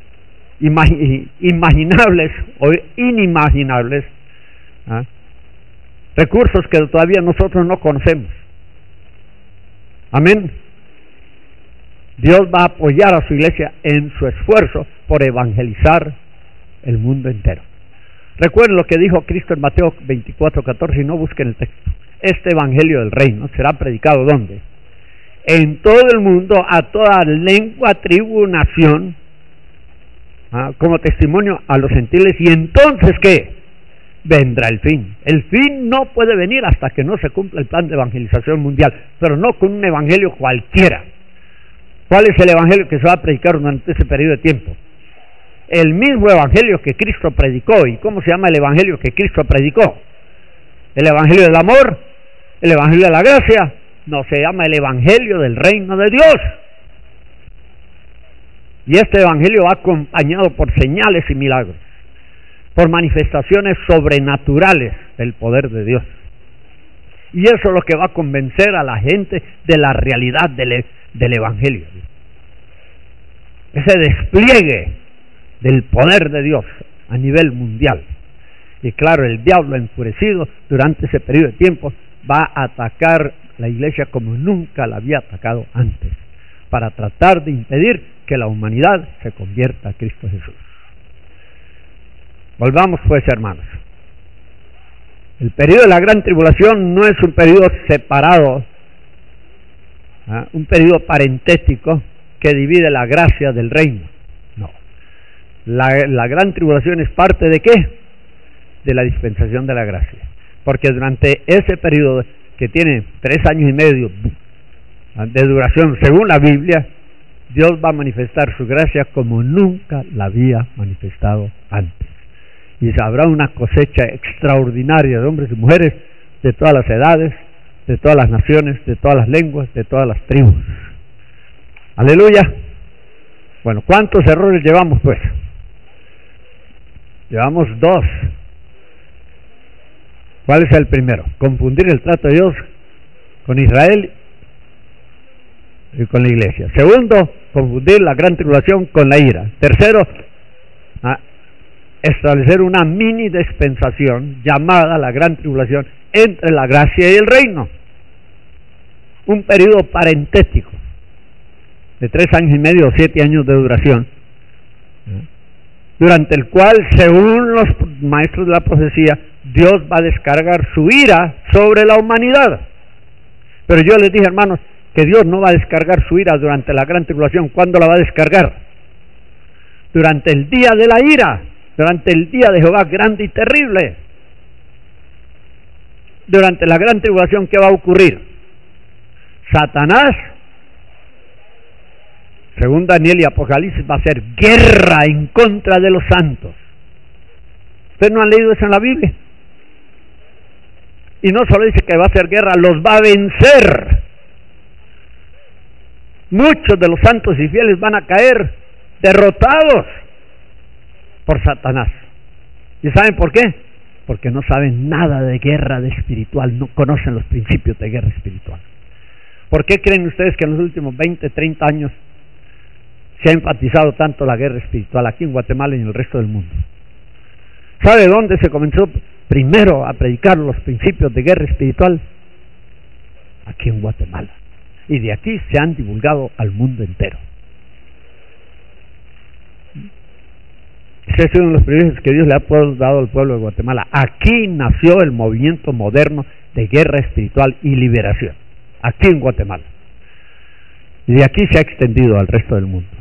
imagi imaginables o inimaginables, ¿ah? recursos que todavía nosotros no conocemos. Amén. Dios va a apoyar a su iglesia en su esfuerzo por evangelizar el mundo entero. Recuerden lo que dijo Cristo en Mateo veinticuatro catorce, y no busquen el texto. Este evangelio del reino será predicado ¿dónde? En todo el mundo, a toda lengua, tribu, nación, ¿ah? como testimonio a los gentiles, y entonces ¿qué? Vendrá el fin. El fin no puede venir hasta que no se cumpla el plan de evangelización mundial, pero no con un evangelio cualquiera. ¿Cuál es el evangelio que se va a predicar durante ese periodo de tiempo? El mismo evangelio que Cristo predicó. ¿Y cómo se llama el evangelio que Cristo predicó? ¿El evangelio del amor? ¿El evangelio de la gracia? No, se llama el evangelio del reino de Dios. Y este evangelio va acompañado por señales y milagros, por manifestaciones sobrenaturales del poder de Dios. Y eso es lo que va a convencer a la gente de la realidad del, del evangelio. Ese despliegue del poder de Dios a nivel mundial. Y claro, el diablo enfurecido durante ese periodo de tiempo va a atacar la iglesia como nunca la había atacado antes, para tratar de impedir que la humanidad se convierta a Cristo Jesús. Volvamos pues, hermanos. El periodo de la gran tribulación no es un periodo separado, ¿ah? un periodo parentético que divide la gracia del reino. No. La, la gran tribulación es parte de ¿qué? De la dispensación de la gracia. Porque durante ese periodo, que tiene tres años y medio de duración según la Biblia, Dios va a manifestar su gracia como nunca la había manifestado antes. Y habrá una cosecha extraordinaria de hombres y mujeres de todas las edades, de todas las naciones, de todas las lenguas, de todas las tribus. Aleluya. Bueno, ¿cuántos errores llevamos pues? Llevamos dos. ¿Cuál es el primero? Confundir el trato de Dios con Israel y con la iglesia. Segundo, confundir la gran tribulación con la ira. Tercero, ah, establecer una mini dispensación llamada la gran tribulación entre la gracia y el reino. Un periodo parentético de tres años y medio o siete años de duración, durante el cual, según los maestros de la profecía, Dios va a descargar su ira sobre la humanidad. Pero yo les dije, hermanos, que Dios no va a descargar su ira durante la gran tribulación. ¿Cuándo la va a descargar? Durante el día de la ira, durante el día de Jehová grande y terrible. Durante la gran tribulación, ¿qué va a ocurrir? Satanás, según Daniel y Apocalipsis, va a hacer guerra en contra de los santos. Ustedes no han leído eso en la Biblia. Y no solo dice que va a hacer guerra, los va a vencer. Muchos de los santos y fieles van a caer derrotados por Satanás. ¿Y saben por qué? Porque no saben nada de guerra de espiritual, no conocen los principios de guerra espiritual. ¿Por qué creen ustedes que en los últimos veinte, treinta años se ha enfatizado tanto la guerra espiritual aquí en Guatemala y en el resto del mundo? ¿Sabe dónde se comenzó primero a predicar los principios de guerra espiritual? Aquí en Guatemala. Y de aquí se han divulgado al mundo entero. Ese es uno de los privilegios que Dios le ha dado al pueblo de Guatemala. Aquí nació el movimiento moderno de guerra espiritual y liberación. Aquí en Guatemala. Y de aquí se ha extendido al resto del mundo.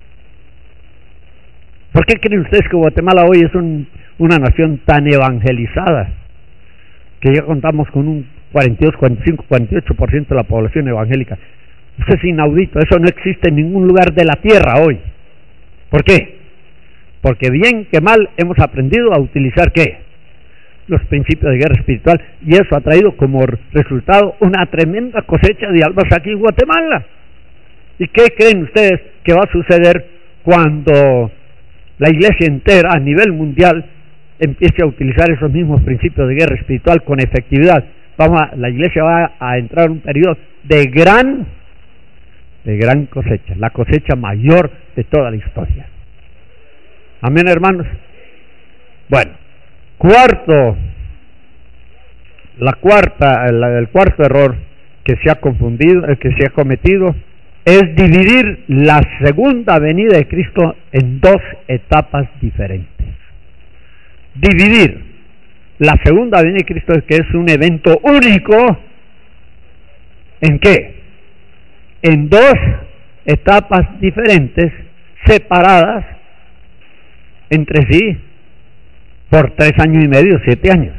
¿Por qué creen ustedes que Guatemala hoy es un, una nación tan evangelizada? Que ya contamos con un cuarenta y dos, cuarenta y cinco, cuarenta y ocho por ciento de la población evangélica. Eso es inaudito, eso no existe en ningún lugar de la tierra hoy. ¿Por qué? Porque bien que mal hemos aprendido a utilizar ¿qué? Los principios de guerra espiritual, y eso ha traído como resultado una tremenda cosecha de almas aquí en Guatemala. ¿Y qué creen ustedes que va a suceder cuando la iglesia entera a nivel mundial empiece a utilizar esos mismos principios de guerra espiritual con efectividad? Vamos a, la iglesia va a entrar en un periodo de gran, de gran cosecha, la cosecha mayor de toda la historia. Amén, hermanos. Bueno, cuarto, la cuarta, el, el cuarto error que se ha confundido, el que se ha cometido, es dividir la segunda venida de Cristo en dos etapas diferentes. Dividir la segunda venida de Cristo, que es un evento único, ¿en qué? En dos etapas diferentes, separadas entre sí por tres años y medio, siete años.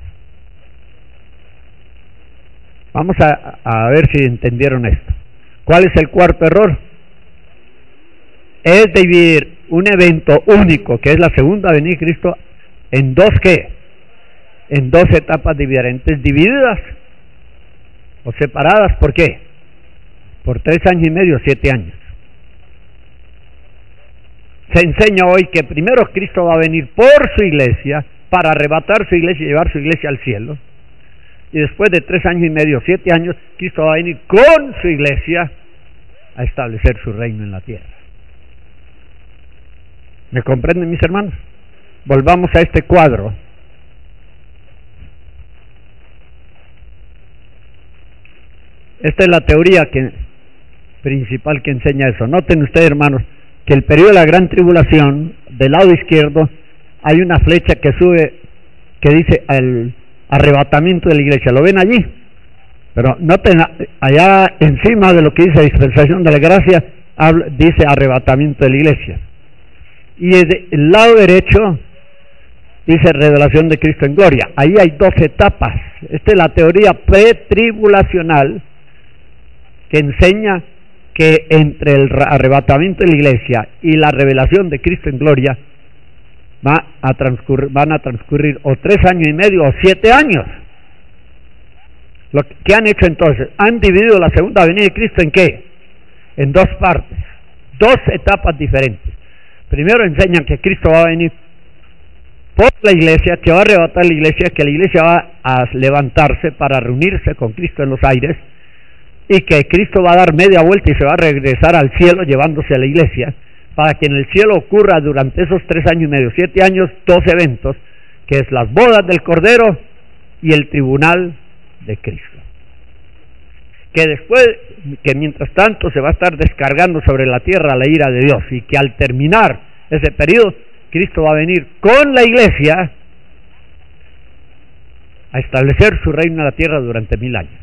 Vamos a, a ver si entendieron esto. ¿Cuál es el cuarto error? Es dividir un evento único, que es la segunda venida de Cristo, en dos ¿qué? En dos etapas diferentes, divididas o separadas. ¿Por qué? Por tres años y medio, siete años. Se enseña hoy que primero Cristo va a venir por su iglesia para arrebatar su iglesia y llevar su iglesia al cielo, y después de tres años y medio, siete años, Cristo va a venir con su iglesia a establecer su reino en la tierra. ¿Me comprenden, mis hermanos? Volvamos a este cuadro. Esta es la teoría que, principal que enseña eso. Noten ustedes, hermanos, que el periodo de la gran tribulación, del lado izquierdo, hay una flecha que sube, que dice el arrebatamiento de la iglesia. ¿Lo ven allí? Pero noten, allá encima de lo que dice dispensación de la gracia, habla, dice arrebatamiento de la iglesia. Y el, el lado derecho dice revelación de Cristo en gloria. Ahí hay dos etapas. Esta es la teoría pretribulacional que enseña que entre el arrebatamiento de la iglesia y la revelación de Cristo en gloria va a transcurrir, van a transcurrir o tres años y medio o siete años. Lo que han hecho entonces, han dividido la segunda venida de Cristo en ¿qué? En dos partes, dos etapas diferentes. Primero enseñan que Cristo va a venir por la iglesia, que va a arrebatar la iglesia, que la iglesia va a levantarse para reunirse con Cristo en los aires, y que Cristo va a dar media vuelta y se va a regresar al cielo llevándose a la iglesia, para que en el cielo ocurra durante esos tres años y medio, siete años, dos eventos, que es las bodas del Cordero y el tribunal de Cristo. Que después, que mientras tanto se va a estar descargando sobre la tierra la ira de Dios, y que al terminar ese periodo, Cristo va a venir con la iglesia a establecer su reino en la tierra durante mil años.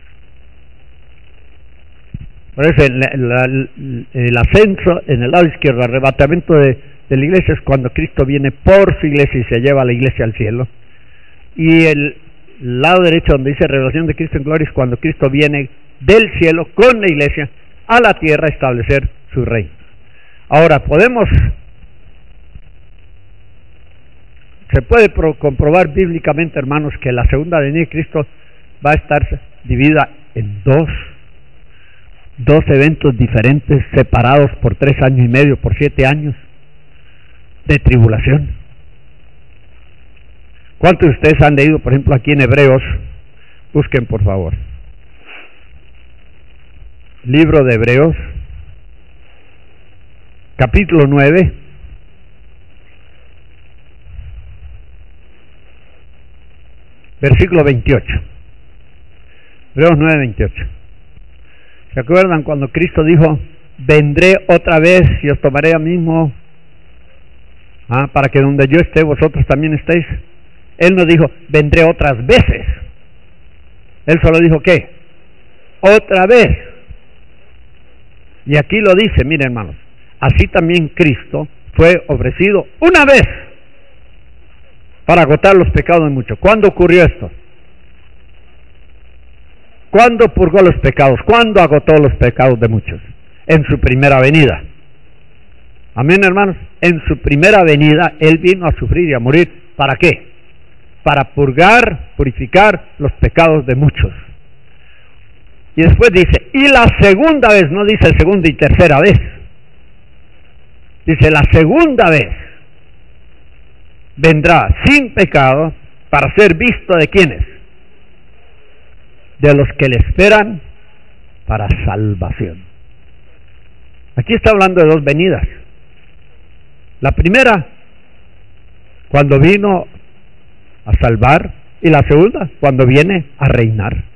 Por eso el, el, el ascenso en el lado izquierdo, el arrebatamiento de, de la iglesia, es cuando Cristo viene por su iglesia y se lleva a la iglesia al cielo. Y el lado derecho, donde dice revelación de Cristo en gloria, es cuando Cristo viene del cielo con la iglesia a la tierra a establecer su reino. Ahora podemos Se puede pro comprobar bíblicamente, hermanos, que la segunda venida de Cristo va a estar dividida en dos, dos eventos diferentes, separados por tres años y medio, por siete años de tribulación. ¿Cuántos de ustedes han leído, por ejemplo, aquí en Hebreos? Busquen, por favor. Libro de Hebreos, capítulo nueve. Versículo veintiocho. Hebreos nueve, veintiocho. ¿Se acuerdan cuando Cristo dijo: vendré otra vez y os tomaré a mí mismo, ah, para que donde yo esté vosotros también estéis? Él no dijo: vendré otras veces. Él solo dijo: ¿qué? Otra vez. Y aquí lo dice, miren, hermanos, así también Cristo fue ofrecido una vez para agotar los pecados de muchos. ¿Cuándo ocurrió esto? ¿Cuándo purgó los pecados? ¿Cuándo agotó los pecados de muchos? En su primera venida. Amén, hermanos. En su primera venida Él vino a sufrir y a morir. ¿Para qué? Para purgar, purificar los pecados de muchos. Y después dice, y la segunda vez, no dice segunda y tercera vez, dice la segunda vez vendrá sin pecado para ser visto de quienes, de los que le esperan para salvación. Aquí está hablando de dos venidas. La primera, cuando vino a salvar, y la segunda, cuando viene a reinar.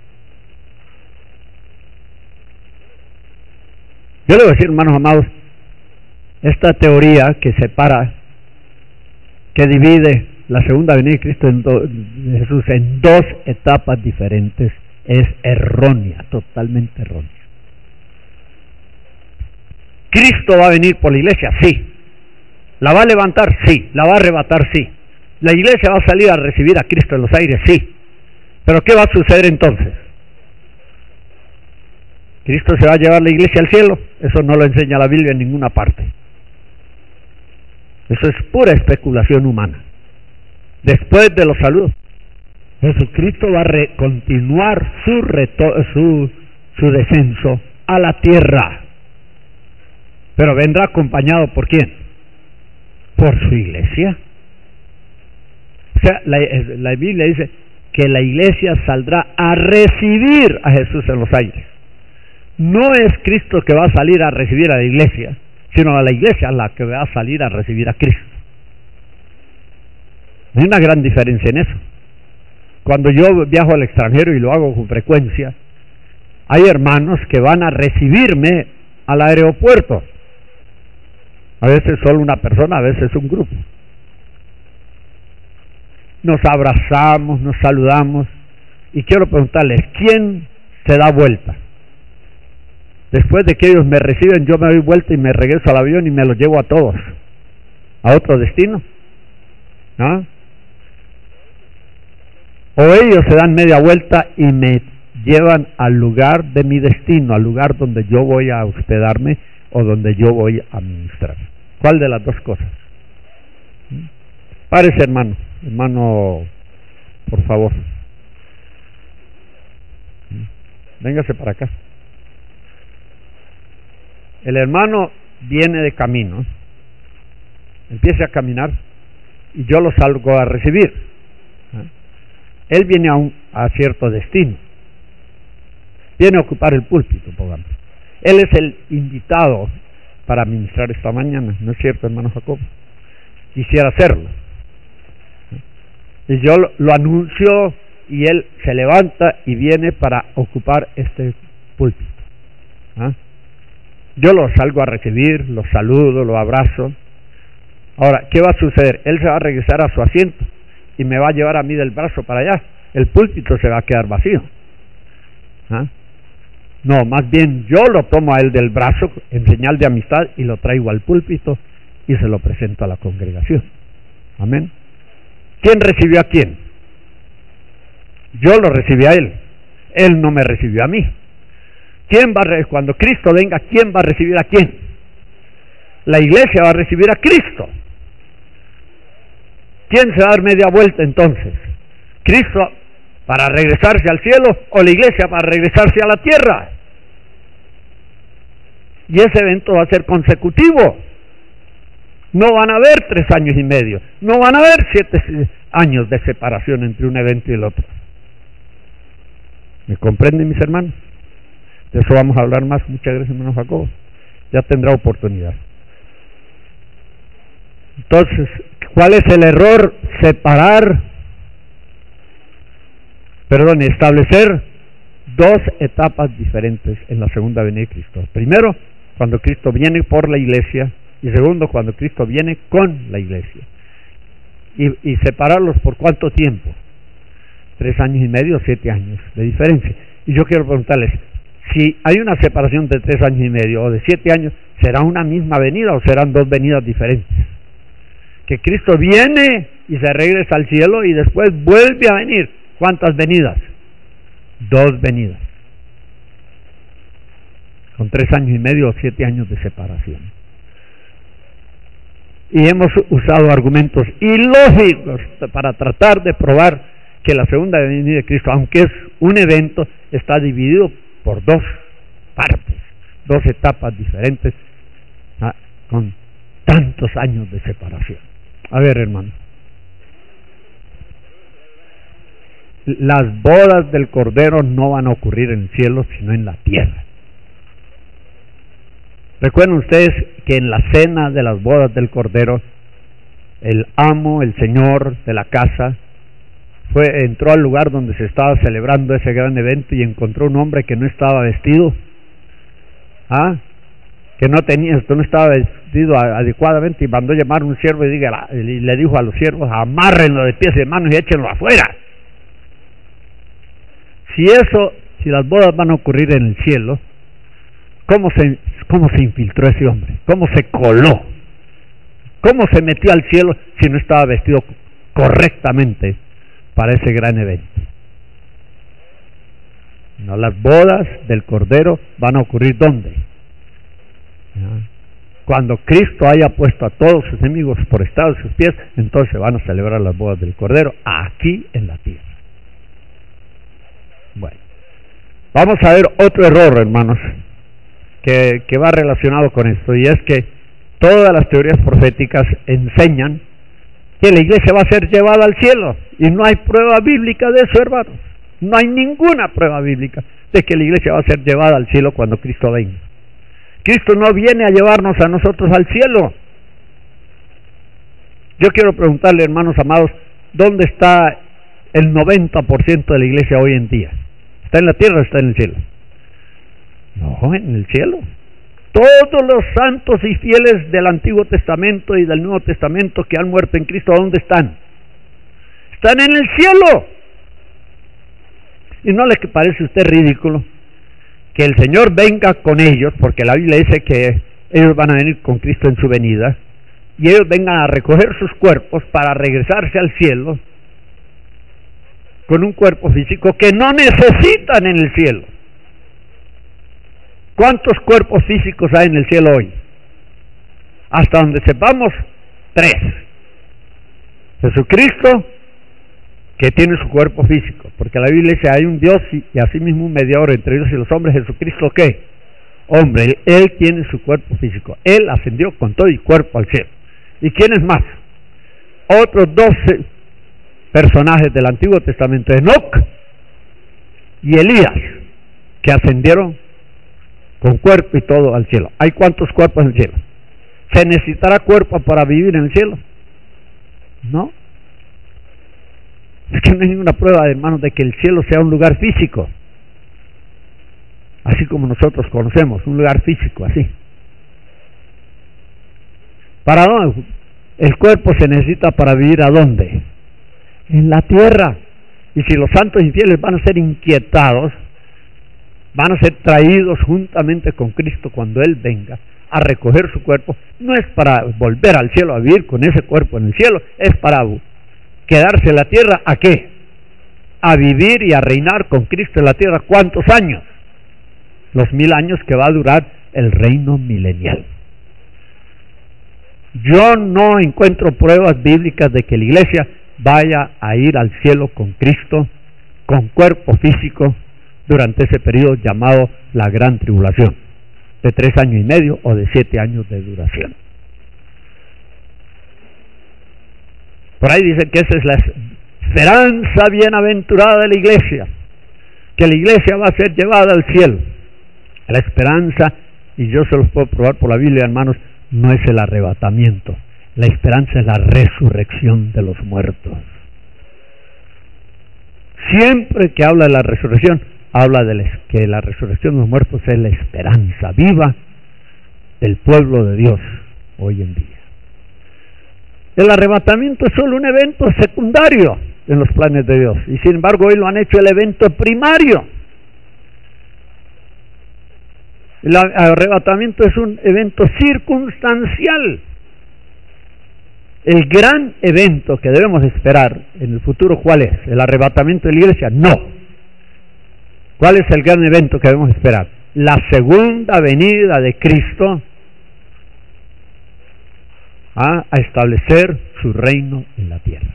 Yo le voy a decir, hermanos amados, esta teoría que separa, que divide la segunda venida de Cristo en do, de Jesús en dos etapas diferentes, es errónea, totalmente errónea. ¿Cristo va a venir por la iglesia? Sí. ¿La va a levantar? Sí. ¿La va a arrebatar? Sí. ¿La iglesia va a salir a recibir a Cristo en los aires? Sí. ¿Pero qué va a suceder entonces? ¿Cristo se va a llevar la iglesia al cielo? Eso no lo enseña la Biblia en ninguna parte. Eso es pura especulación humana. Después de los saludos, Jesucristo va a re continuar su, reto su, su descenso a la tierra. Pero vendrá acompañado ¿por quién? Por su iglesia. O sea, la, la Biblia dice que la iglesia saldrá a recibir a Jesús en los aires. No es Cristo que va a salir a recibir a la iglesia, sino a la iglesia la que va a salir a recibir a Cristo. Hay una gran diferencia en eso. Cuando yo viajo al extranjero, y lo hago con frecuencia, hay hermanos que van a recibirme al aeropuerto. A veces solo una persona, a veces un grupo. Nos abrazamos, nos saludamos, y quiero preguntarles, ¿quién se da vuelta? Después de que ellos me reciben, yo me doy vuelta y me regreso al avión y me los llevo a todos a otro destino, ¿no? O ellos se dan media vuelta y me llevan al lugar de mi destino, al lugar donde yo voy a hospedarme o donde yo voy a ministrar. ¿Cuál de las dos cosas? Párese, hermano, hermano, por favor. Véngase para acá. El hermano viene de camino, empieza a caminar y yo lo salgo a recibir. Él viene a, un, a cierto destino, viene a ocupar el púlpito, pongamos. Él es el invitado para ministrar esta mañana, ¿no es cierto, hermano Jacob? Quisiera hacerlo. Y yo lo, lo anuncio y él se levanta y viene para ocupar este púlpito. ¿Ah? Yo lo salgo a recibir, lo saludo, lo abrazo. Ahora, ¿qué va a suceder? Él se va a regresar a su asiento y me va a llevar a mí del brazo para allá. El púlpito se va a quedar vacío. ¿Ah? No, más bien yo lo tomo a él del brazo en señal de amistad y lo traigo al púlpito y se lo presento a la congregación. Amén. ¿Quién recibió a quién? Yo lo recibí a él. Él no me recibió a mí. ¿Quién va a, cuando Cristo venga, quién va a recibir a quién? La iglesia va a recibir a Cristo. ¿Quién se va a dar media vuelta entonces? ¿Cristo para regresarse al cielo o la iglesia para regresarse a la tierra? Y ese evento va a ser consecutivo. No van a haber tres años y medio, no van a haber siete años de separación entre un evento y el otro. ¿Me comprenden, mis hermanos? De eso vamos a hablar más. Muchas gracias, hermano Jacobo. Ya tendrá oportunidad. Entonces, ¿cuál es el error? Separar, perdón, establecer dos etapas diferentes en la segunda venida de Cristo. Primero, cuando Cristo viene por la iglesia, y segundo, cuando Cristo viene con la iglesia. Y, y separarlos por cuánto tiempo, tres años y medio, siete años de diferencia. Y yo quiero preguntarles, si hay una separación de tres años y medio o de siete años, ¿será una misma venida o serán dos venidas diferentes? Que Cristo viene y se regresa al cielo y después vuelve a venir. ¿Cuántas venidas? Dos venidas, con tres años y medio o siete años de separación. Y hemos usado argumentos ilógicos para tratar de probar que la segunda venida de Cristo, aunque es un evento, está dividido por dos partes, dos etapas diferentes, ¿ah? Con tantos años de separación. A ver, hermano, las bodas del Cordero no van a ocurrir en el cielo, sino en la tierra. Recuerden ustedes que en la cena de las bodas del Cordero, el amo, el señor de la casa, fue entró al lugar donde se estaba celebrando ese gran evento y encontró un hombre que no estaba vestido, ¿ah? que no tenía, no estaba vestido adecuadamente, y mandó llamar a un siervo y, diga, y le dijo a los siervos: amárrenlo de pies y manos y échenlo afuera. Si eso, si las bodas van a ocurrir en el cielo, ¿cómo se, cómo se infiltró ese hombre? ¿Cómo se coló? ¿Cómo se metió al cielo si no estaba vestido correctamente para ese gran evento? No, las bodas del Cordero van a ocurrir ¿dónde? Cuando Cristo haya puesto a todos sus enemigos por estrado de sus pies, entonces van a celebrar las bodas del Cordero aquí en la tierra. Bueno, vamos a ver otro error, hermanos, que, que va relacionado con esto, y es que todas las teorías proféticas enseñan que la iglesia va a ser llevada al cielo, y no hay prueba bíblica de eso, hermanos. No hay ninguna prueba bíblica de que la iglesia va a ser llevada al cielo cuando Cristo venga. Cristo no viene a llevarnos a nosotros al cielo. Yo quiero preguntarle, hermanos amados, ¿dónde está el noventa por ciento de la iglesia hoy en día? ¿Está en la tierra o está en el cielo? No, en el cielo. Todos los santos y fieles del Antiguo Testamento y del Nuevo Testamento que han muerto en Cristo, ¿dónde están? Están en el cielo. ¿Y no les parece a usted ridículo que el Señor venga con ellos, porque la Biblia dice que ellos van a venir con Cristo en su venida, y ellos vengan a recoger sus cuerpos para regresarse al cielo con un cuerpo físico que no necesitan en el cielo? ¿Cuántos cuerpos físicos hay en el cielo hoy? Hasta donde sepamos, tres. Jesucristo, que tiene su cuerpo físico, porque la Biblia dice: hay un Dios y, y asimismo un mediador entre Dios y los hombres, Jesucristo, ¿qué? Hombre, Él tiene su cuerpo físico. Él ascendió con todo y cuerpo al cielo. ¿Y quiénes más? Otros doce personajes del Antiguo Testamento, Enoc y Elías, que ascendieron con cuerpo y todo al cielo. ¿Hay cuántos cuerpos en el cielo? ¿Se necesitará cuerpo para vivir en el cielo? No. Es que no hay ninguna prueba, hermanos, de que el cielo sea un lugar físico, así como nosotros conocemos, un lugar físico, así. ¿Para dónde? El cuerpo se necesita para vivir ¿a dónde? En la tierra. Y si los santos infieles van a ser inquietados, van a ser traídos juntamente con Cristo cuando Él venga a recoger su cuerpo, no es para volver al cielo a vivir con ese cuerpo en el cielo, es para quedarse en la tierra. ¿A qué? A vivir y a reinar con Cristo en la tierra. ¿Cuántos años? Los mil años que va a durar el reino milenial. Yo no encuentro pruebas bíblicas de que la iglesia vaya a ir al cielo con Cristo, con cuerpo físico, durante ese periodo llamado la Gran Tribulación, de tres años y medio o de siete años de duración. Por ahí dicen que esa es la esperanza bienaventurada de la iglesia, que la iglesia va a ser llevada al cielo. La esperanza, y yo se los puedo probar por la Biblia, hermanos, no es el arrebatamiento. La esperanza es la resurrección de los muertos. Siempre que habla de la resurrección, habla de que la resurrección de los muertos es la esperanza viva del pueblo de Dios hoy en día. El arrebatamiento es solo un evento secundario en los planes de Dios, y sin embargo hoy lo han hecho el evento primario. El arrebatamiento es un evento circunstancial. El gran evento que debemos esperar en el futuro, ¿cuál es? ¿El arrebatamiento de la iglesia? No. ¿Cuál es el gran evento que debemos esperar? La segunda venida de Cristo a, a establecer su reino en la tierra.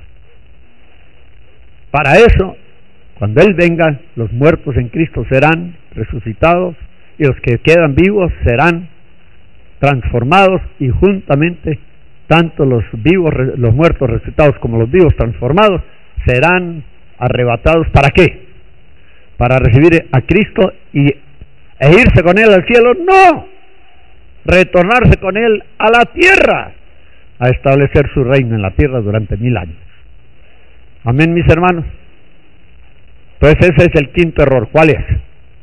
Para eso, cuando Él venga, los muertos en Cristo serán resucitados y los que quedan vivos serán transformados, y juntamente tanto los vivos, los muertos resucitados como los vivos transformados serán arrebatados. ¿Para qué? ¿Para recibir a Cristo y, e irse con Él al cielo? No, retornarse con Él a la tierra, a establecer su reino en la tierra durante mil años. Amén, mis hermanos. Pues ese es el quinto error. ¿Cuál es?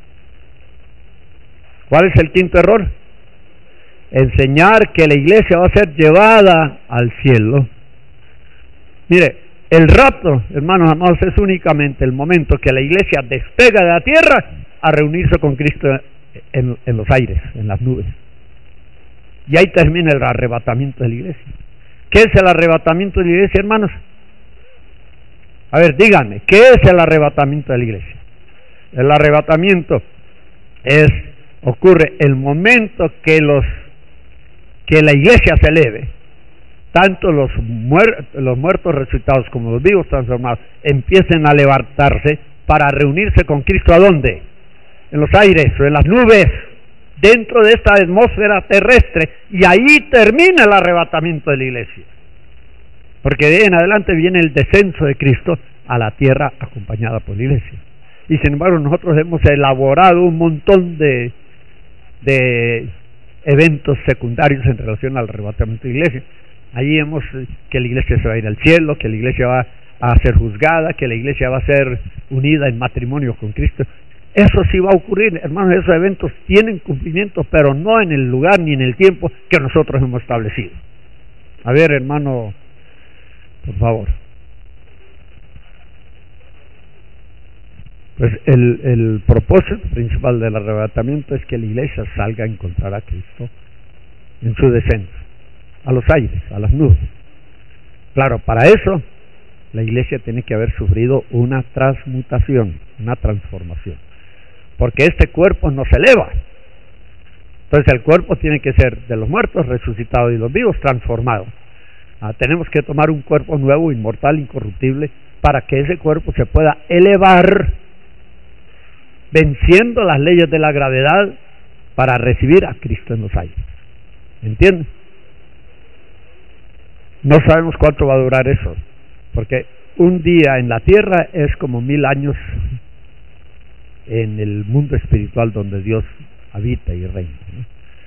¿Cuál es el quinto error? Enseñar que la iglesia va a ser llevada al cielo. Mire, el rapto, hermanos amados, es únicamente el momento que la iglesia despega de la tierra a reunirse con Cristo en, en los aires, en las nubes. Y ahí termina el arrebatamiento de la iglesia. ¿Qué es el arrebatamiento de la iglesia, hermanos? A ver, díganme, ¿qué es el arrebatamiento de la iglesia? El arrebatamiento es, ocurre el momento que los que la iglesia se eleve, tanto los, muer, los muertos resucitados como los vivos transformados empiecen a levantarse para reunirse con Cristo. ¿A dónde? En los aires o en las nubes, dentro de esta atmósfera terrestre, y ahí termina el arrebatamiento de la iglesia, porque de ahí en adelante viene el descenso de Cristo a la tierra acompañada por la iglesia. Y sin embargo nosotros hemos elaborado un montón de de eventos secundarios en relación al arrebatamiento de la iglesia. Allí vemos que la iglesia se va a ir al cielo, que la iglesia va a ser juzgada, que la iglesia va a ser unida en matrimonio con Cristo. Eso sí va a ocurrir, hermanos. Esos eventos tienen cumplimiento, pero no en el lugar ni en el tiempo que nosotros hemos establecido. A ver, hermano, por favor. Pues el, el propósito principal del arrebatamiento es que la iglesia salga a encontrar a Cristo en su descenso, a los aires, a las nubes. Claro, para eso la iglesia tiene que haber sufrido una transmutación, una transformación, porque este cuerpo no se eleva. Entonces el cuerpo tiene que ser de los muertos resucitados y los vivos transformados. Ah, tenemos que tomar un cuerpo nuevo, inmortal, incorruptible, para que ese cuerpo se pueda elevar, venciendo las leyes de la gravedad, para recibir a Cristo en los aires. ¿Entienden? No sabemos cuánto va a durar eso, porque un día en la tierra es como mil años en el mundo espiritual donde Dios habita y reina, ¿no?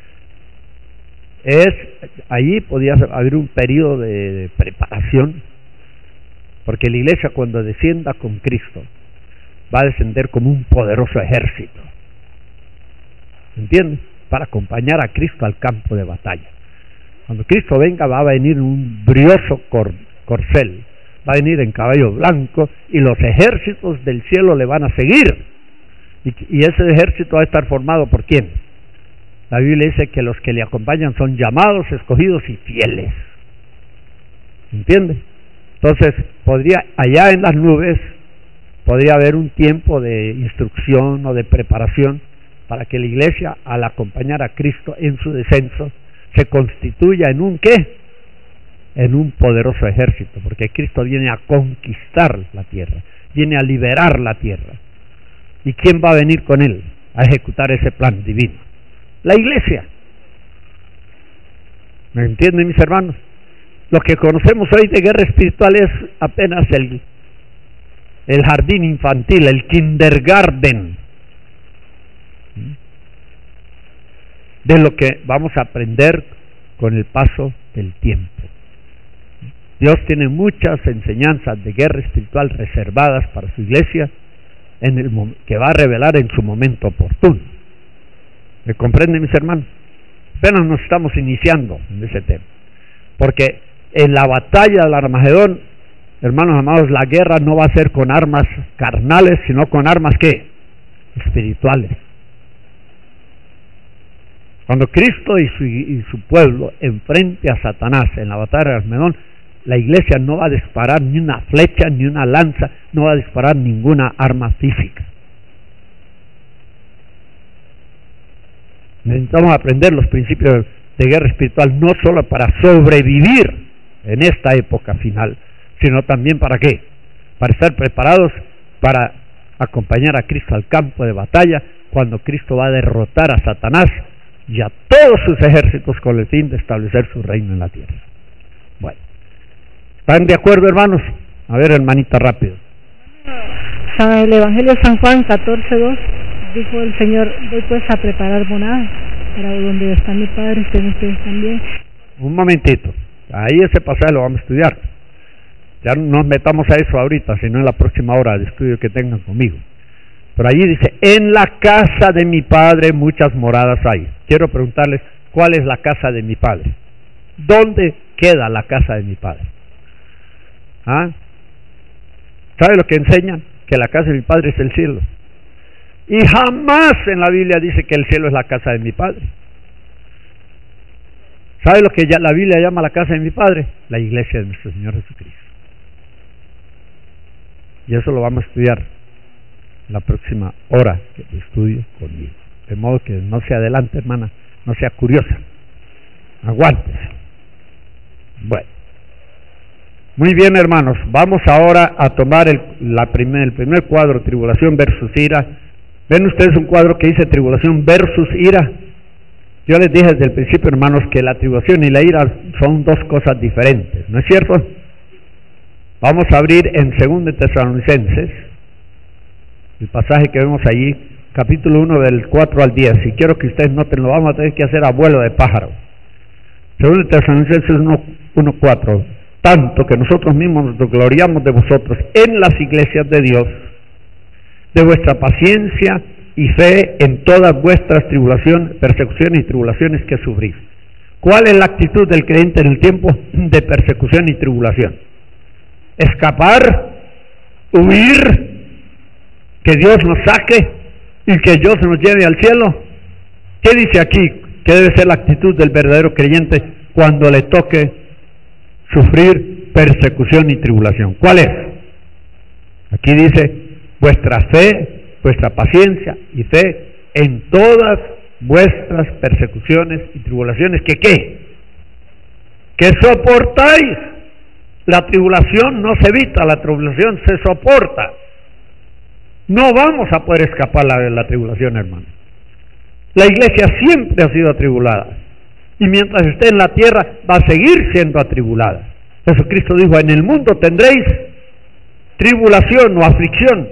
Es, allí podía haber un periodo de, de preparación, porque la iglesia, cuando descienda con Cristo, va a descender como un poderoso ejército, ¿entiendes? Para acompañar a Cristo al campo de batalla. Cuando Cristo venga, va a venir en un brioso cor, corcel, va a venir en caballo blanco, y los ejércitos del cielo le van a seguir. Y, y ese ejército va a estar formado ¿por quién? La Biblia dice que los que le acompañan son llamados, escogidos y fieles. ¿Entiende? Entonces, podría, allá en las nubes, podría haber un tiempo de instrucción o de preparación para que la iglesia, al acompañar a Cristo en su descenso, se constituya en un ¿qué? en un poderoso ejército, porque Cristo viene a conquistar la tierra, viene a liberar la tierra. ¿Y quién va a venir con él a ejecutar ese plan divino? La iglesia. ¿Me entienden, mis hermanos? Lo que conocemos hoy de guerra espiritual es apenas el, el jardín infantil, el kindergarten de lo que vamos a aprender con el paso del tiempo. Dios tiene muchas enseñanzas de guerra espiritual reservadas para su iglesia en el que va a revelar en su momento oportuno. ¿Me comprenden, mis hermanos? Apenas nos estamos iniciando en ese tema, porque en la batalla del Armagedón, hermanos amados, la guerra no va a ser con armas carnales, sino con armas ¿qué? Espirituales. Cuando Cristo y su, y su pueblo enfrente a Satanás en la batalla del Armagedón, la iglesia no va a disparar ni una flecha, ni una lanza, no va a disparar ninguna arma física. Necesitamos aprender los principios de guerra espiritual no solo para sobrevivir en esta época final, sino también para ¿qué? Para estar preparados para acompañar a Cristo al campo de batalla cuando Cristo va a derrotar a Satanás y a todos sus ejércitos con el fin de establecer su reino en la tierra. Bueno, ¿están de acuerdo, hermanos? A ver, hermanita, rápido. El Evangelio de San Juan catorce dos, dijo el Señor: voy pues a preparar morada para donde está mi Padre, estén ustedes también. Un momentito, ahí ese pasaje lo vamos a estudiar. Ya no nos metamos a eso ahorita, sino en la próxima hora de estudio que tengan conmigo. Pero allí dice: en la casa de mi Padre muchas moradas hay. Quiero preguntarles, ¿cuál es la casa de mi Padre? ¿Dónde queda la casa de mi Padre? ¿Ah? ¿Sabe lo que enseñan? Que la casa de mi Padre es el cielo. Y jamás en la Biblia dice que el cielo es la casa de mi Padre. ¿Sabe lo que ya la Biblia llama la casa de mi Padre? La iglesia de nuestro Señor Jesucristo. Y eso lo vamos a estudiar la próxima hora de estudio conmigo. De modo que no se adelante, hermana, no sea curiosa. Aguántese. Bueno. Muy bien, hermanos, vamos ahora a tomar el, la primer, el primer cuadro, tribulación versus ira. ¿Ven ustedes un cuadro que dice tribulación versus ira? Yo les dije desde el principio, hermanos, que la tribulación y la ira son dos cosas diferentes, ¿no es cierto? Vamos a abrir en Segunda de Tesalonicenses, el pasaje que vemos allí, capítulo uno del cuatro al diez, y quiero que ustedes noten, lo vamos a tener que hacer a vuelo de pájaro. Segunda de Tesalonicenses uno cuatro, tanto que nosotros mismos nos gloriamos de vosotros en las iglesias de Dios, de vuestra paciencia y fe en todas vuestras tribulaciones, persecuciones y tribulaciones que sufrís. ¿Cuál es la actitud del creyente en el tiempo de persecución y tribulación? Escapar, huir, que Dios nos saque y que Dios nos lleve al cielo. ¿Qué dice aquí que debe ser la actitud del verdadero creyente cuando le toque sufrir persecución y tribulación? ¿Cuál es? Aquí dice: vuestra fe, vuestra paciencia y fe en todas vuestras persecuciones y tribulaciones. ¿Que qué? Que soportáis. La tribulación no se evita, la tribulación se soporta. No vamos a poder escapar de la, la tribulación, hermano. La iglesia siempre ha sido atribulada, y mientras esté en la tierra va a seguir siendo atribulada. Jesucristo dijo: en el mundo tendréis tribulación o aflicción.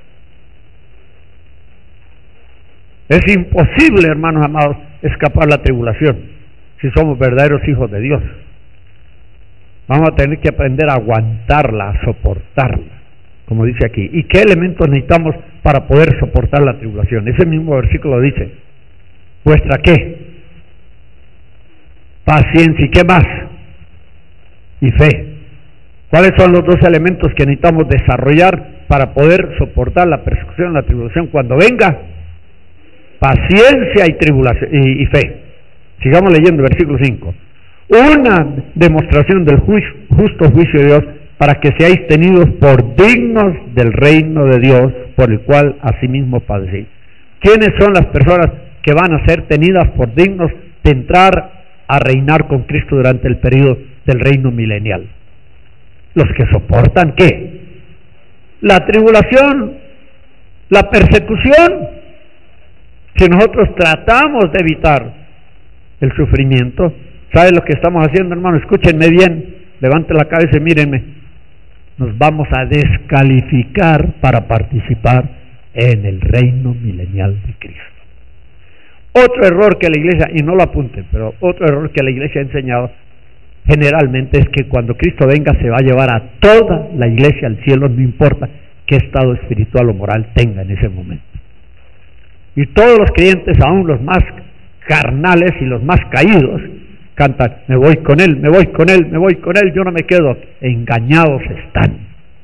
Es imposible, hermanos amados, escapar la tribulación si somos verdaderos hijos de Dios. Vamos a tener que aprender a aguantarla, a soportarla, como dice aquí. ¿Y qué elementos necesitamos para poder soportar la tribulación? Ese mismo versículo dice: ¿vuestra qué? Paciencia. ¿Y qué más? Y fe. ¿Cuáles son los dos elementos que necesitamos desarrollar para poder soportar la persecución, la tribulación cuando venga? Paciencia y tribulación y, y fe. Sigamos leyendo el versículo cinco. Una demostración del juicio, justo juicio de Dios, para que seáis tenidos por dignos del reino de Dios, por el cual asimismo padecéis. ¿Quiénes son las personas que van a ser tenidas por dignos de entrar a reinar con Cristo durante el periodo del reino milenial. Los que soportan, ¿qué? La tribulación, la persecución. Si nosotros tratamos de evitar el sufrimiento, ¿sabe lo que estamos haciendo, hermano? Escúchenme bien, levante la cabeza y mírenme. Nos vamos a descalificar para participar en el reino milenial de Cristo. Otro error que la iglesia, y no lo apunten, pero otro error que la iglesia ha enseñado generalmente es que cuando Cristo venga se va a llevar a toda la iglesia al cielo, no importa qué estado espiritual o moral tenga en ese momento. Y todos los creyentes, aún los más carnales y los más caídos, cantan, me voy con él, me voy con él, me voy con él, yo no me quedo. Engañados están.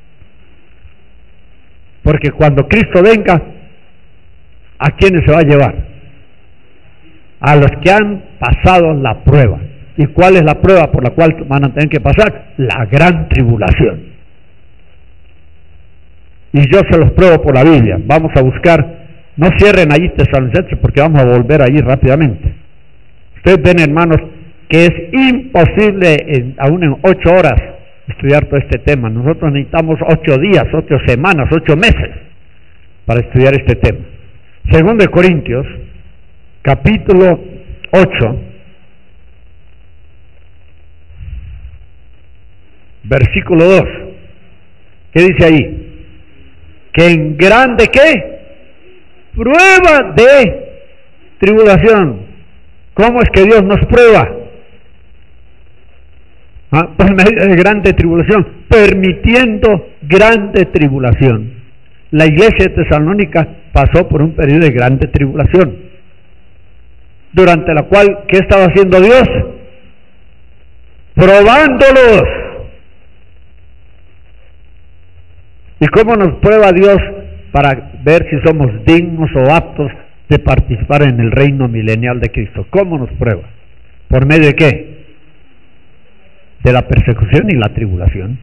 Porque cuando Cristo venga, ¿a quiénes se va a llevar? A los que han pasado la prueba. ¿Y cuál es la prueba por la cual van a tener que pasar? La gran tribulación. Y yo se los pruebo por la Biblia. Vamos a buscar, no cierren ahí Tesalonicenses porque vamos a volver ahí rápidamente. Ustedes ven, hermanos, que es imposible, en, aún en ocho horas, estudiar todo este tema. Nosotros necesitamos ocho días, ocho semanas, ocho meses para estudiar este tema. Segundo de Corintios, capítulo ocho, versículo dos. ¿Qué dice ahí? Que en grande, ¿qué? Prueba de tribulación. ¿Cómo es que Dios nos prueba? ¿Ah? Por medio de grande tribulación, permitiendo grande tribulación. La iglesia de Tesalónica pasó por un periodo de grande tribulación, durante la cual, ¿qué estaba haciendo Dios? Probándolos. ¿Y cómo nos prueba Dios para ver si somos dignos o aptos de participar en el reino milenial de Cristo? ¿Cómo nos prueba? ¿Por medio de qué? De la persecución y la tribulación.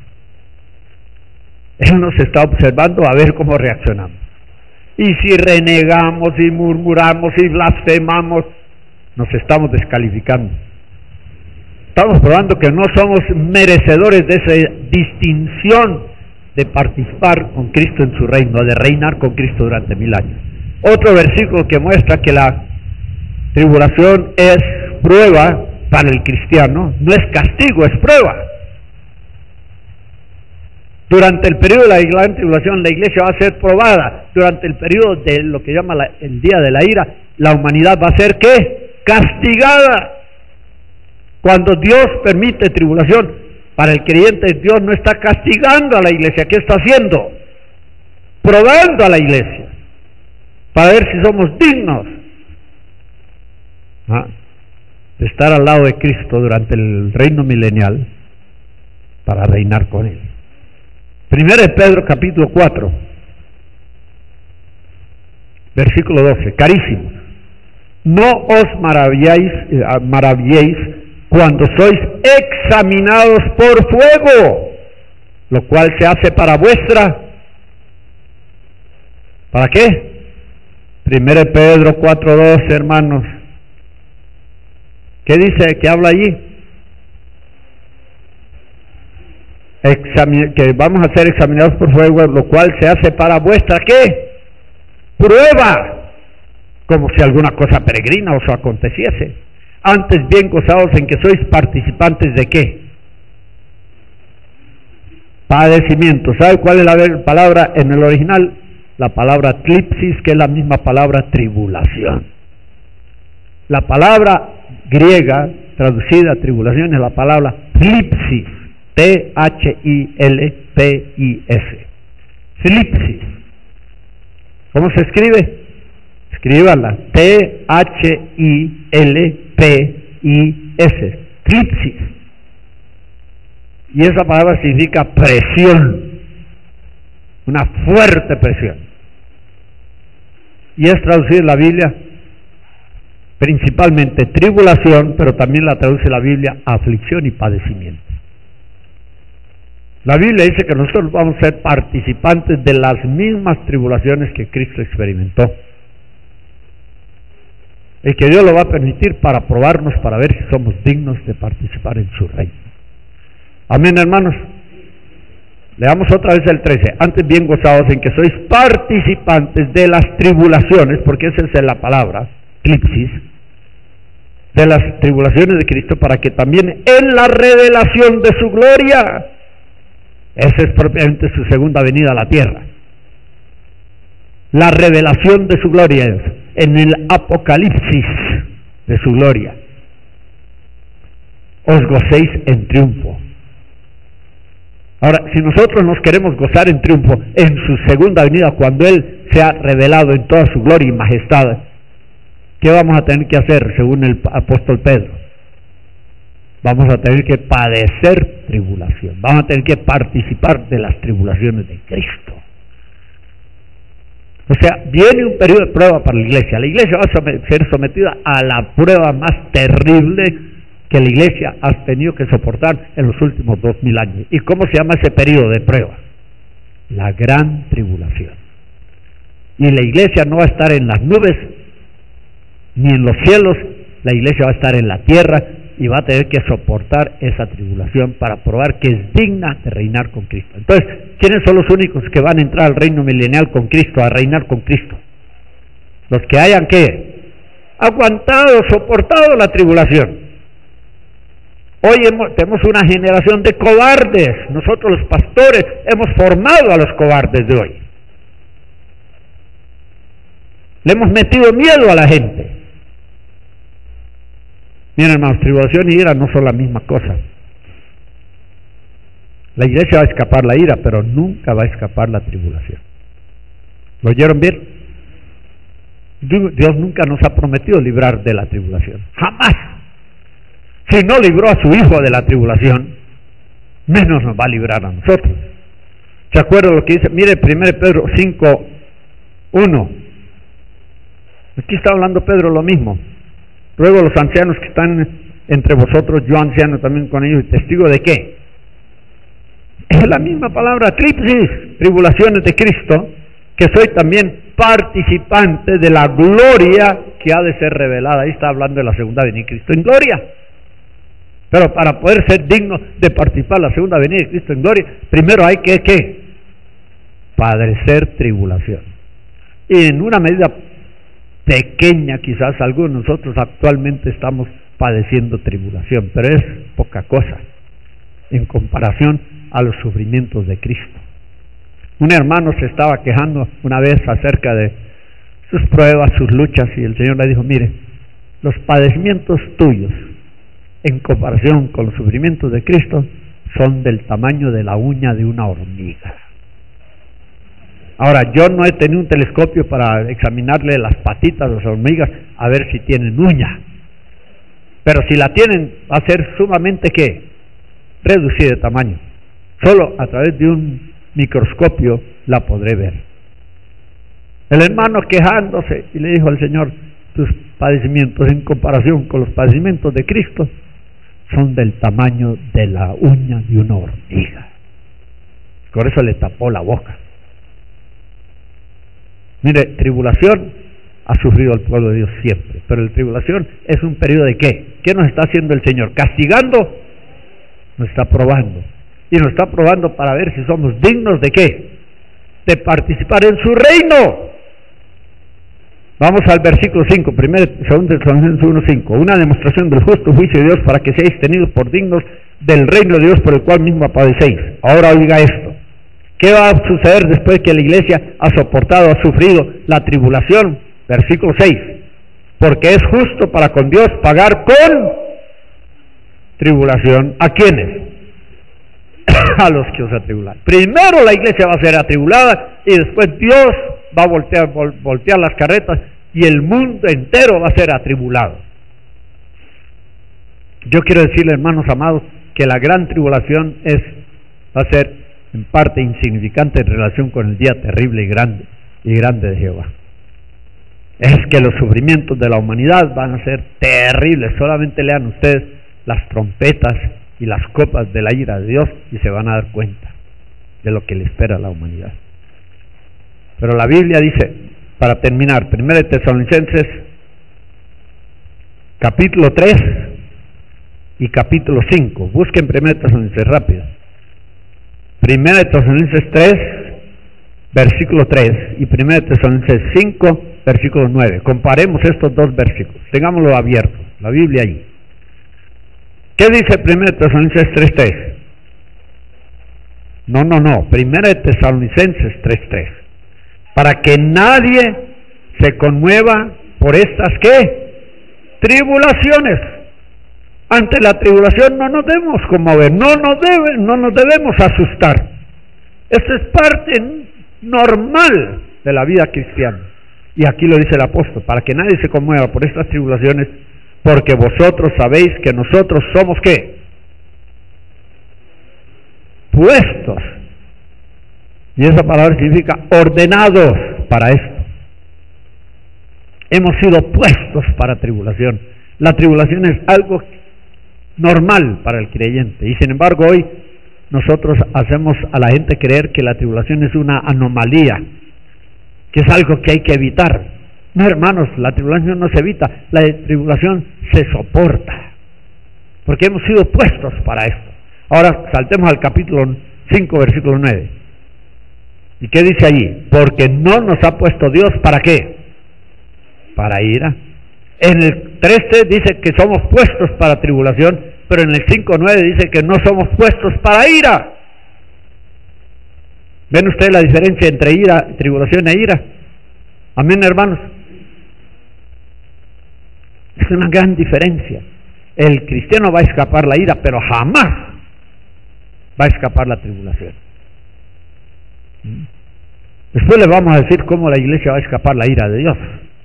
Él nos está observando a ver cómo reaccionamos. Y si renegamos y murmuramos y blasfemamos, nos estamos descalificando. Estamos probando que no somos merecedores de esa distinción de participar con Cristo en su reino, de reinar con Cristo durante mil años. Otro versículo que muestra que la tribulación es prueba para el cristiano, no es castigo, es prueba. Durante el periodo de la gran tribulación, la iglesia va a ser probada. Durante el periodo de lo que llama la, el día de la ira, la humanidad va a ser ¿qué? Castigada. Cuando Dios permite tribulación, para el creyente, Dios no está castigando a la iglesia. ¿Qué está haciendo? Probando a la iglesia, para ver si somos dignos ¿ah? de estar al lado de Cristo durante el reino milenial, para reinar con Él. Primero de Pedro, capítulo cuatro, versículo doce. Carísimos, no os maravilléis, eh, maravilléis cuando sois examinados por fuego, lo cual se hace para vuestra, ¿para qué? Primero de Pedro cuatro doce, hermanos. ¿Qué dice? ¿Qué habla allí? Examin- que vamos a ser examinados por fuego, lo cual se hace para vuestra, ¿qué? Prueba, como si alguna cosa peregrina os aconteciese. Antes bien gozaos en que sois participantes de ¿qué? Padecimiento. ¿Sabe cuál es la palabra en el original? La palabra tlipsis, que es la misma palabra tribulación. La palabra griega traducida a tribulación es la palabra tlipsis, T H I L P I S. Tlipsis. ¿Cómo se escribe? Escríbala, T H I L P I S, tlipsis. Y esa palabra significa presión, una fuerte presión. Y es traducida en la Biblia principalmente tribulación, pero también la traduce la Biblia aflicción y padecimiento. La Biblia dice que nosotros vamos a ser participantes de las mismas tribulaciones que Cristo experimentó. Y que Dios lo va a permitir para probarnos, para ver si somos dignos de participar en su reino. Amén, hermanos. Leamos otra vez el trece. Antes bien gozados en que sois participantes de las tribulaciones, porque esa es la palabra, clipsis, de las tribulaciones de Cristo, para que también en la revelación de su gloria, esa es propiamente su segunda venida a la tierra, la revelación de su gloria es en el apocalipsis de su gloria, os gocéis en triunfo. Ahora, si nosotros nos queremos gozar en triunfo en su segunda venida, cuando Él se ha revelado en toda su gloria y majestad, ¿qué vamos a tener que hacer según el apóstol Pedro? Vamos a tener que padecer tribulación, vamos a tener que participar de las tribulaciones de Cristo. O sea, viene un periodo de prueba para la iglesia. La iglesia va a ser sometida a la prueba más terrible que la iglesia ha tenido que soportar en los últimos dos mil años. ¿Y cómo se llama ese periodo de prueba? La gran tribulación. Y la iglesia no va a estar en las nubes ni en los cielos, la iglesia va a estar en la tierra y va a tener que soportar esa tribulación para probar que es digna de reinar con Cristo. Entonces, ¿quiénes son los únicos que van a entrar al reino milenial con Cristo, a reinar con Cristo? Los que hayan ¿qué? Aguantado, soportado la tribulación. Hoy hemos, tenemos una generación de cobardes. Nosotros los pastores hemos formado a los cobardes de hoy. Le hemos metido miedo a la gente. Miren, hermanos, tribulación y ira no son la misma cosa. La iglesia va a escapar la ira, pero nunca va a escapar la tribulación. ¿Lo oyeron bien? Dios nunca nos ha prometido librar de la tribulación. Jamás. Si no libró a su hijo de la tribulación, menos nos va a librar a nosotros. ¿Se acuerdan lo que dice? Mire, primero Pedro cinco, uno. Aquí está hablando Pedro lo mismo. Ruego a los ancianos que están entre vosotros, yo anciano también con ellos, y testigo de qué. Es la misma palabra, clipsis, tribulaciones de Cristo, que soy también participante de la gloria que ha de ser revelada. Ahí está hablando de la segunda venida de Cristo en gloria. Pero para poder ser digno de participar en la segunda venida de Cristo en gloria, primero hay que, ¿qué? Padecer tribulación. Y en una medida pequeña, quizás algunos de nosotros actualmente estamos padeciendo tribulación, pero es poca cosa en comparación a los sufrimientos de Cristo. Un hermano se estaba quejando una vez acerca de sus pruebas, sus luchas, y el Señor le dijo: mire, los padecimientos tuyos en comparación con los sufrimientos de Cristo son del tamaño de la uña de una hormiga. Ahora, yo no he tenido un telescopio para examinarle las patitas de las hormigas a ver si tienen uña, pero si la tienen va a ser sumamente ¿qué? Reducida de tamaño. Solo a través de un microscopio la podré ver. El hermano quejándose y le dijo al Señor: tus padecimientos en comparación con los padecimientos de Cristo son del tamaño de la uña de una hormiga. Por eso le tapó la boca. Mire, tribulación ha sufrido el pueblo de Dios siempre, pero la tribulación es un periodo de ¿qué? ¿Qué nos está haciendo el Señor? ¿Castigando? Nos está probando. Y nos está probando para ver si somos dignos de ¿qué? De participar en su reino. Vamos al versículo cinco, primero, segundo de Tesalonicenses uno cinco. Una demostración del justo juicio de Dios para que seáis tenidos por dignos del reino de Dios por el cual mismo padecéis. Ahora oiga esto. ¿Qué va a suceder después que la iglesia ha soportado, ha sufrido la tribulación? Versículo seis. Porque es justo para con Dios pagar con tribulación. ¿A quiénes? A los que os atribulan. Primero la iglesia va a ser atribulada y después Dios va a voltear, vol, voltear las carretas y el mundo entero va a ser atribulado. Yo quiero decirle, hermanos amados, que la gran tribulación es, va a ser en parte insignificante en relación con el día terrible y grande y grande de Jehová. Es que los sufrimientos de la humanidad van a ser terribles. Solamente lean ustedes las trompetas y las copas de la ira de Dios y se van a dar cuenta de lo que le espera a la humanidad. Pero la Biblia dice, para terminar, primero de Tesalonicenses capítulo tres, y capítulo cinco. Busquen primera Tesalonicenses rápido. primera Tesalonicenses tres, versículo tres, y primera Tesalonicenses cinco, versículo nueve. Comparemos estos dos versículos. Tengámoslo abierto, la Biblia ahí. ¿Qué dice primera Tesalonicenses tres tres? No, no, no. primera Tesalonicenses tres tres. Para que nadie se conmueva por estas, ¿qué? Tribulaciones. Ante la tribulación no nos debemos conmover, no nos debe, no nos debemos asustar. Esto es parte normal de la vida cristiana. Y aquí lo dice el apóstol, para que nadie se conmueva por estas tribulaciones, porque vosotros sabéis que nosotros somos, ¿qué? Puestos. Y esa palabra significa ordenados para esto. Hemos sido puestos para tribulación. La tribulación es algo normal para el creyente, y sin embargo hoy nosotros hacemos a la gente creer que la tribulación es una anomalía, que es algo que hay que evitar. No, hermanos, la tribulación no se evita, la tribulación se soporta, porque hemos sido puestos para esto. Ahora saltemos al capítulo cinco, versículo nueve. ¿Y qué dice allí? Porque no nos ha puesto Dios, ¿para qué? Para ira. En el tres dice que somos puestos para tribulación, pero en el cinco nueve dice que no somos puestos para ira. ¿Ven ustedes la diferencia entre ira, tribulación e ira? Amén, hermanos. Es una gran diferencia. El cristiano va a escapar la ira, pero jamás va a escapar la tribulación. Después le vamos a decir cómo la iglesia va a escapar la ira de Dios.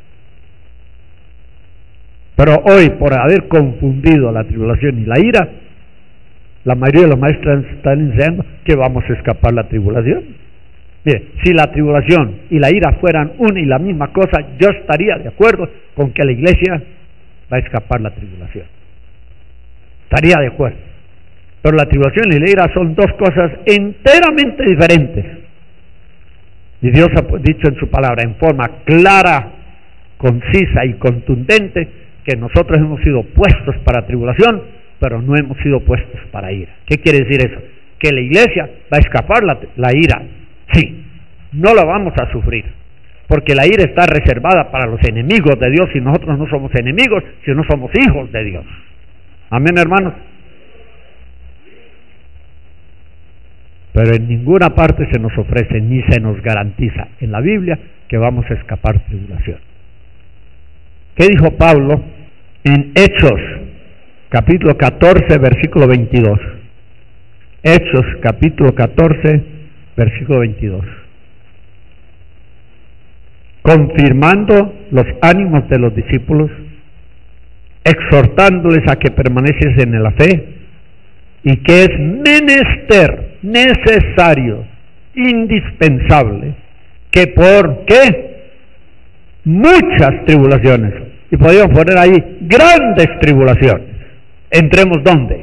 Pero hoy, por haber confundido la tribulación y la ira, la mayoría de los maestros están enseñando que vamos a escapar la tribulación. Mire, si la tribulación y la ira fueran una y la misma cosa, yo estaría de acuerdo con que la iglesia va a escapar la tribulación. Estaría de acuerdo. Pero la tribulación y la ira son dos cosas enteramente diferentes. Y Dios ha dicho en su palabra en forma clara, concisa y contundente que nosotros hemos sido puestos para tribulación, pero no hemos sido puestos para ira. ¿Qué quiere decir eso? Que la iglesia va a escapar la, la ira. Sí, no la vamos a sufrir, porque la ira está reservada para los enemigos de Dios, y nosotros no somos enemigos, sino somos hijos de Dios. Amén, hermanos. Pero en ninguna parte se nos ofrece ni se nos garantiza en la Biblia que vamos a escapar tribulación. ¿Qué dijo Pablo en Hechos, capítulo catorce, versículo veintidós? Hechos, capítulo catorce, versículo veintidós. Confirmando los ánimos de los discípulos, exhortándoles a que permaneciesen en la fe, y que es menester, necesario, indispensable, que por ¿qué? Muchas tribulaciones, y podríamos poner ahí grandes tribulaciones, entremos ¿dónde?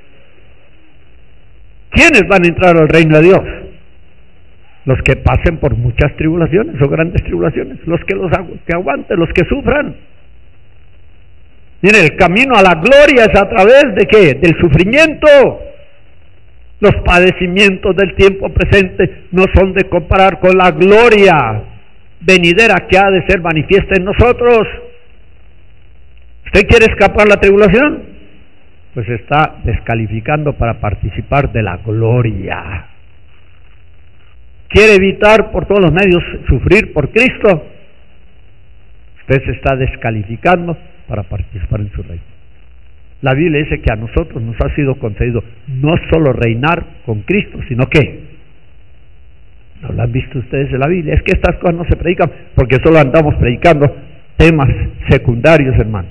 ¿Quiénes van a entrar al reino de Dios? Los que pasen por muchas tribulaciones o grandes tribulaciones, los que los que aguanten, los que sufran. Miren, el camino a la gloria es a través de ¿qué? Del sufrimiento. Los padecimientos del tiempo presente no son de comparar con la gloria venidera que ha de ser manifiesta en nosotros. ¿Usted quiere escapar la tribulación? Pues está descalificando para participar de la gloria. ¿Quiere evitar por todos los medios sufrir por Cristo? Usted se está descalificando para participar en su reino. La Biblia dice que a nosotros nos ha sido concedido no solo reinar con Cristo, sino que, ¿no lo han visto ustedes en la Biblia? Es que estas cosas no se predican porque solo andamos predicando temas secundarios, hermanos.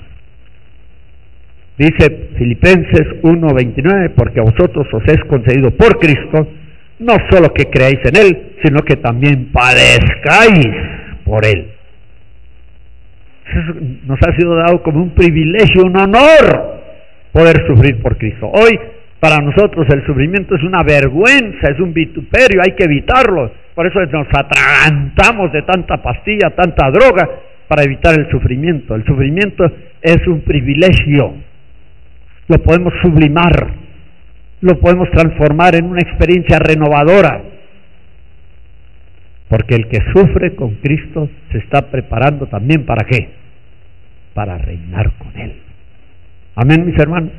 Dice Filipenses uno veintinueve, porque a vosotros os es concedido por Cristo, no solo que creáis en Él, sino que también padezcáis por Él. Eso nos ha sido dado como un privilegio, un honor, poder sufrir por Cristo. Hoy, para nosotros, el sufrimiento es una vergüenza, es un vituperio, hay que evitarlo. Por eso nos atragantamos de tanta pastilla, tanta droga, para evitar el sufrimiento. El sufrimiento es un privilegio. lo podemos sublimar, lo podemos transformar en una experiencia renovadora. Porque el que sufre con Cristo se está preparando también ¿para qué? Para reinar con Él. Amén, mis hermanos.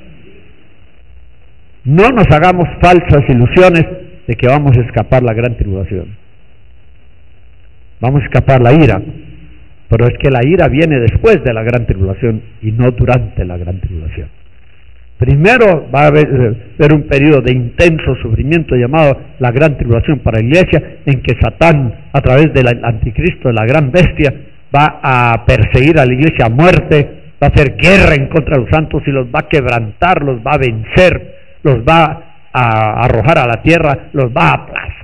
No nos hagamos falsas ilusiones de que vamos a escapar la gran tribulación. Vamos a escapar la ira, pero es que la ira viene después de la gran tribulación y no durante la gran tribulación. Primero va a haber, haber un periodo de intenso sufrimiento llamado la gran tribulación para la iglesia, en que Satán, a través del anticristo, de la gran bestia, va a perseguir a la iglesia a muerte, va a hacer guerra en contra de los santos y los va a quebrantar, los va a vencer, los va a arrojar a la tierra, los va a aplastar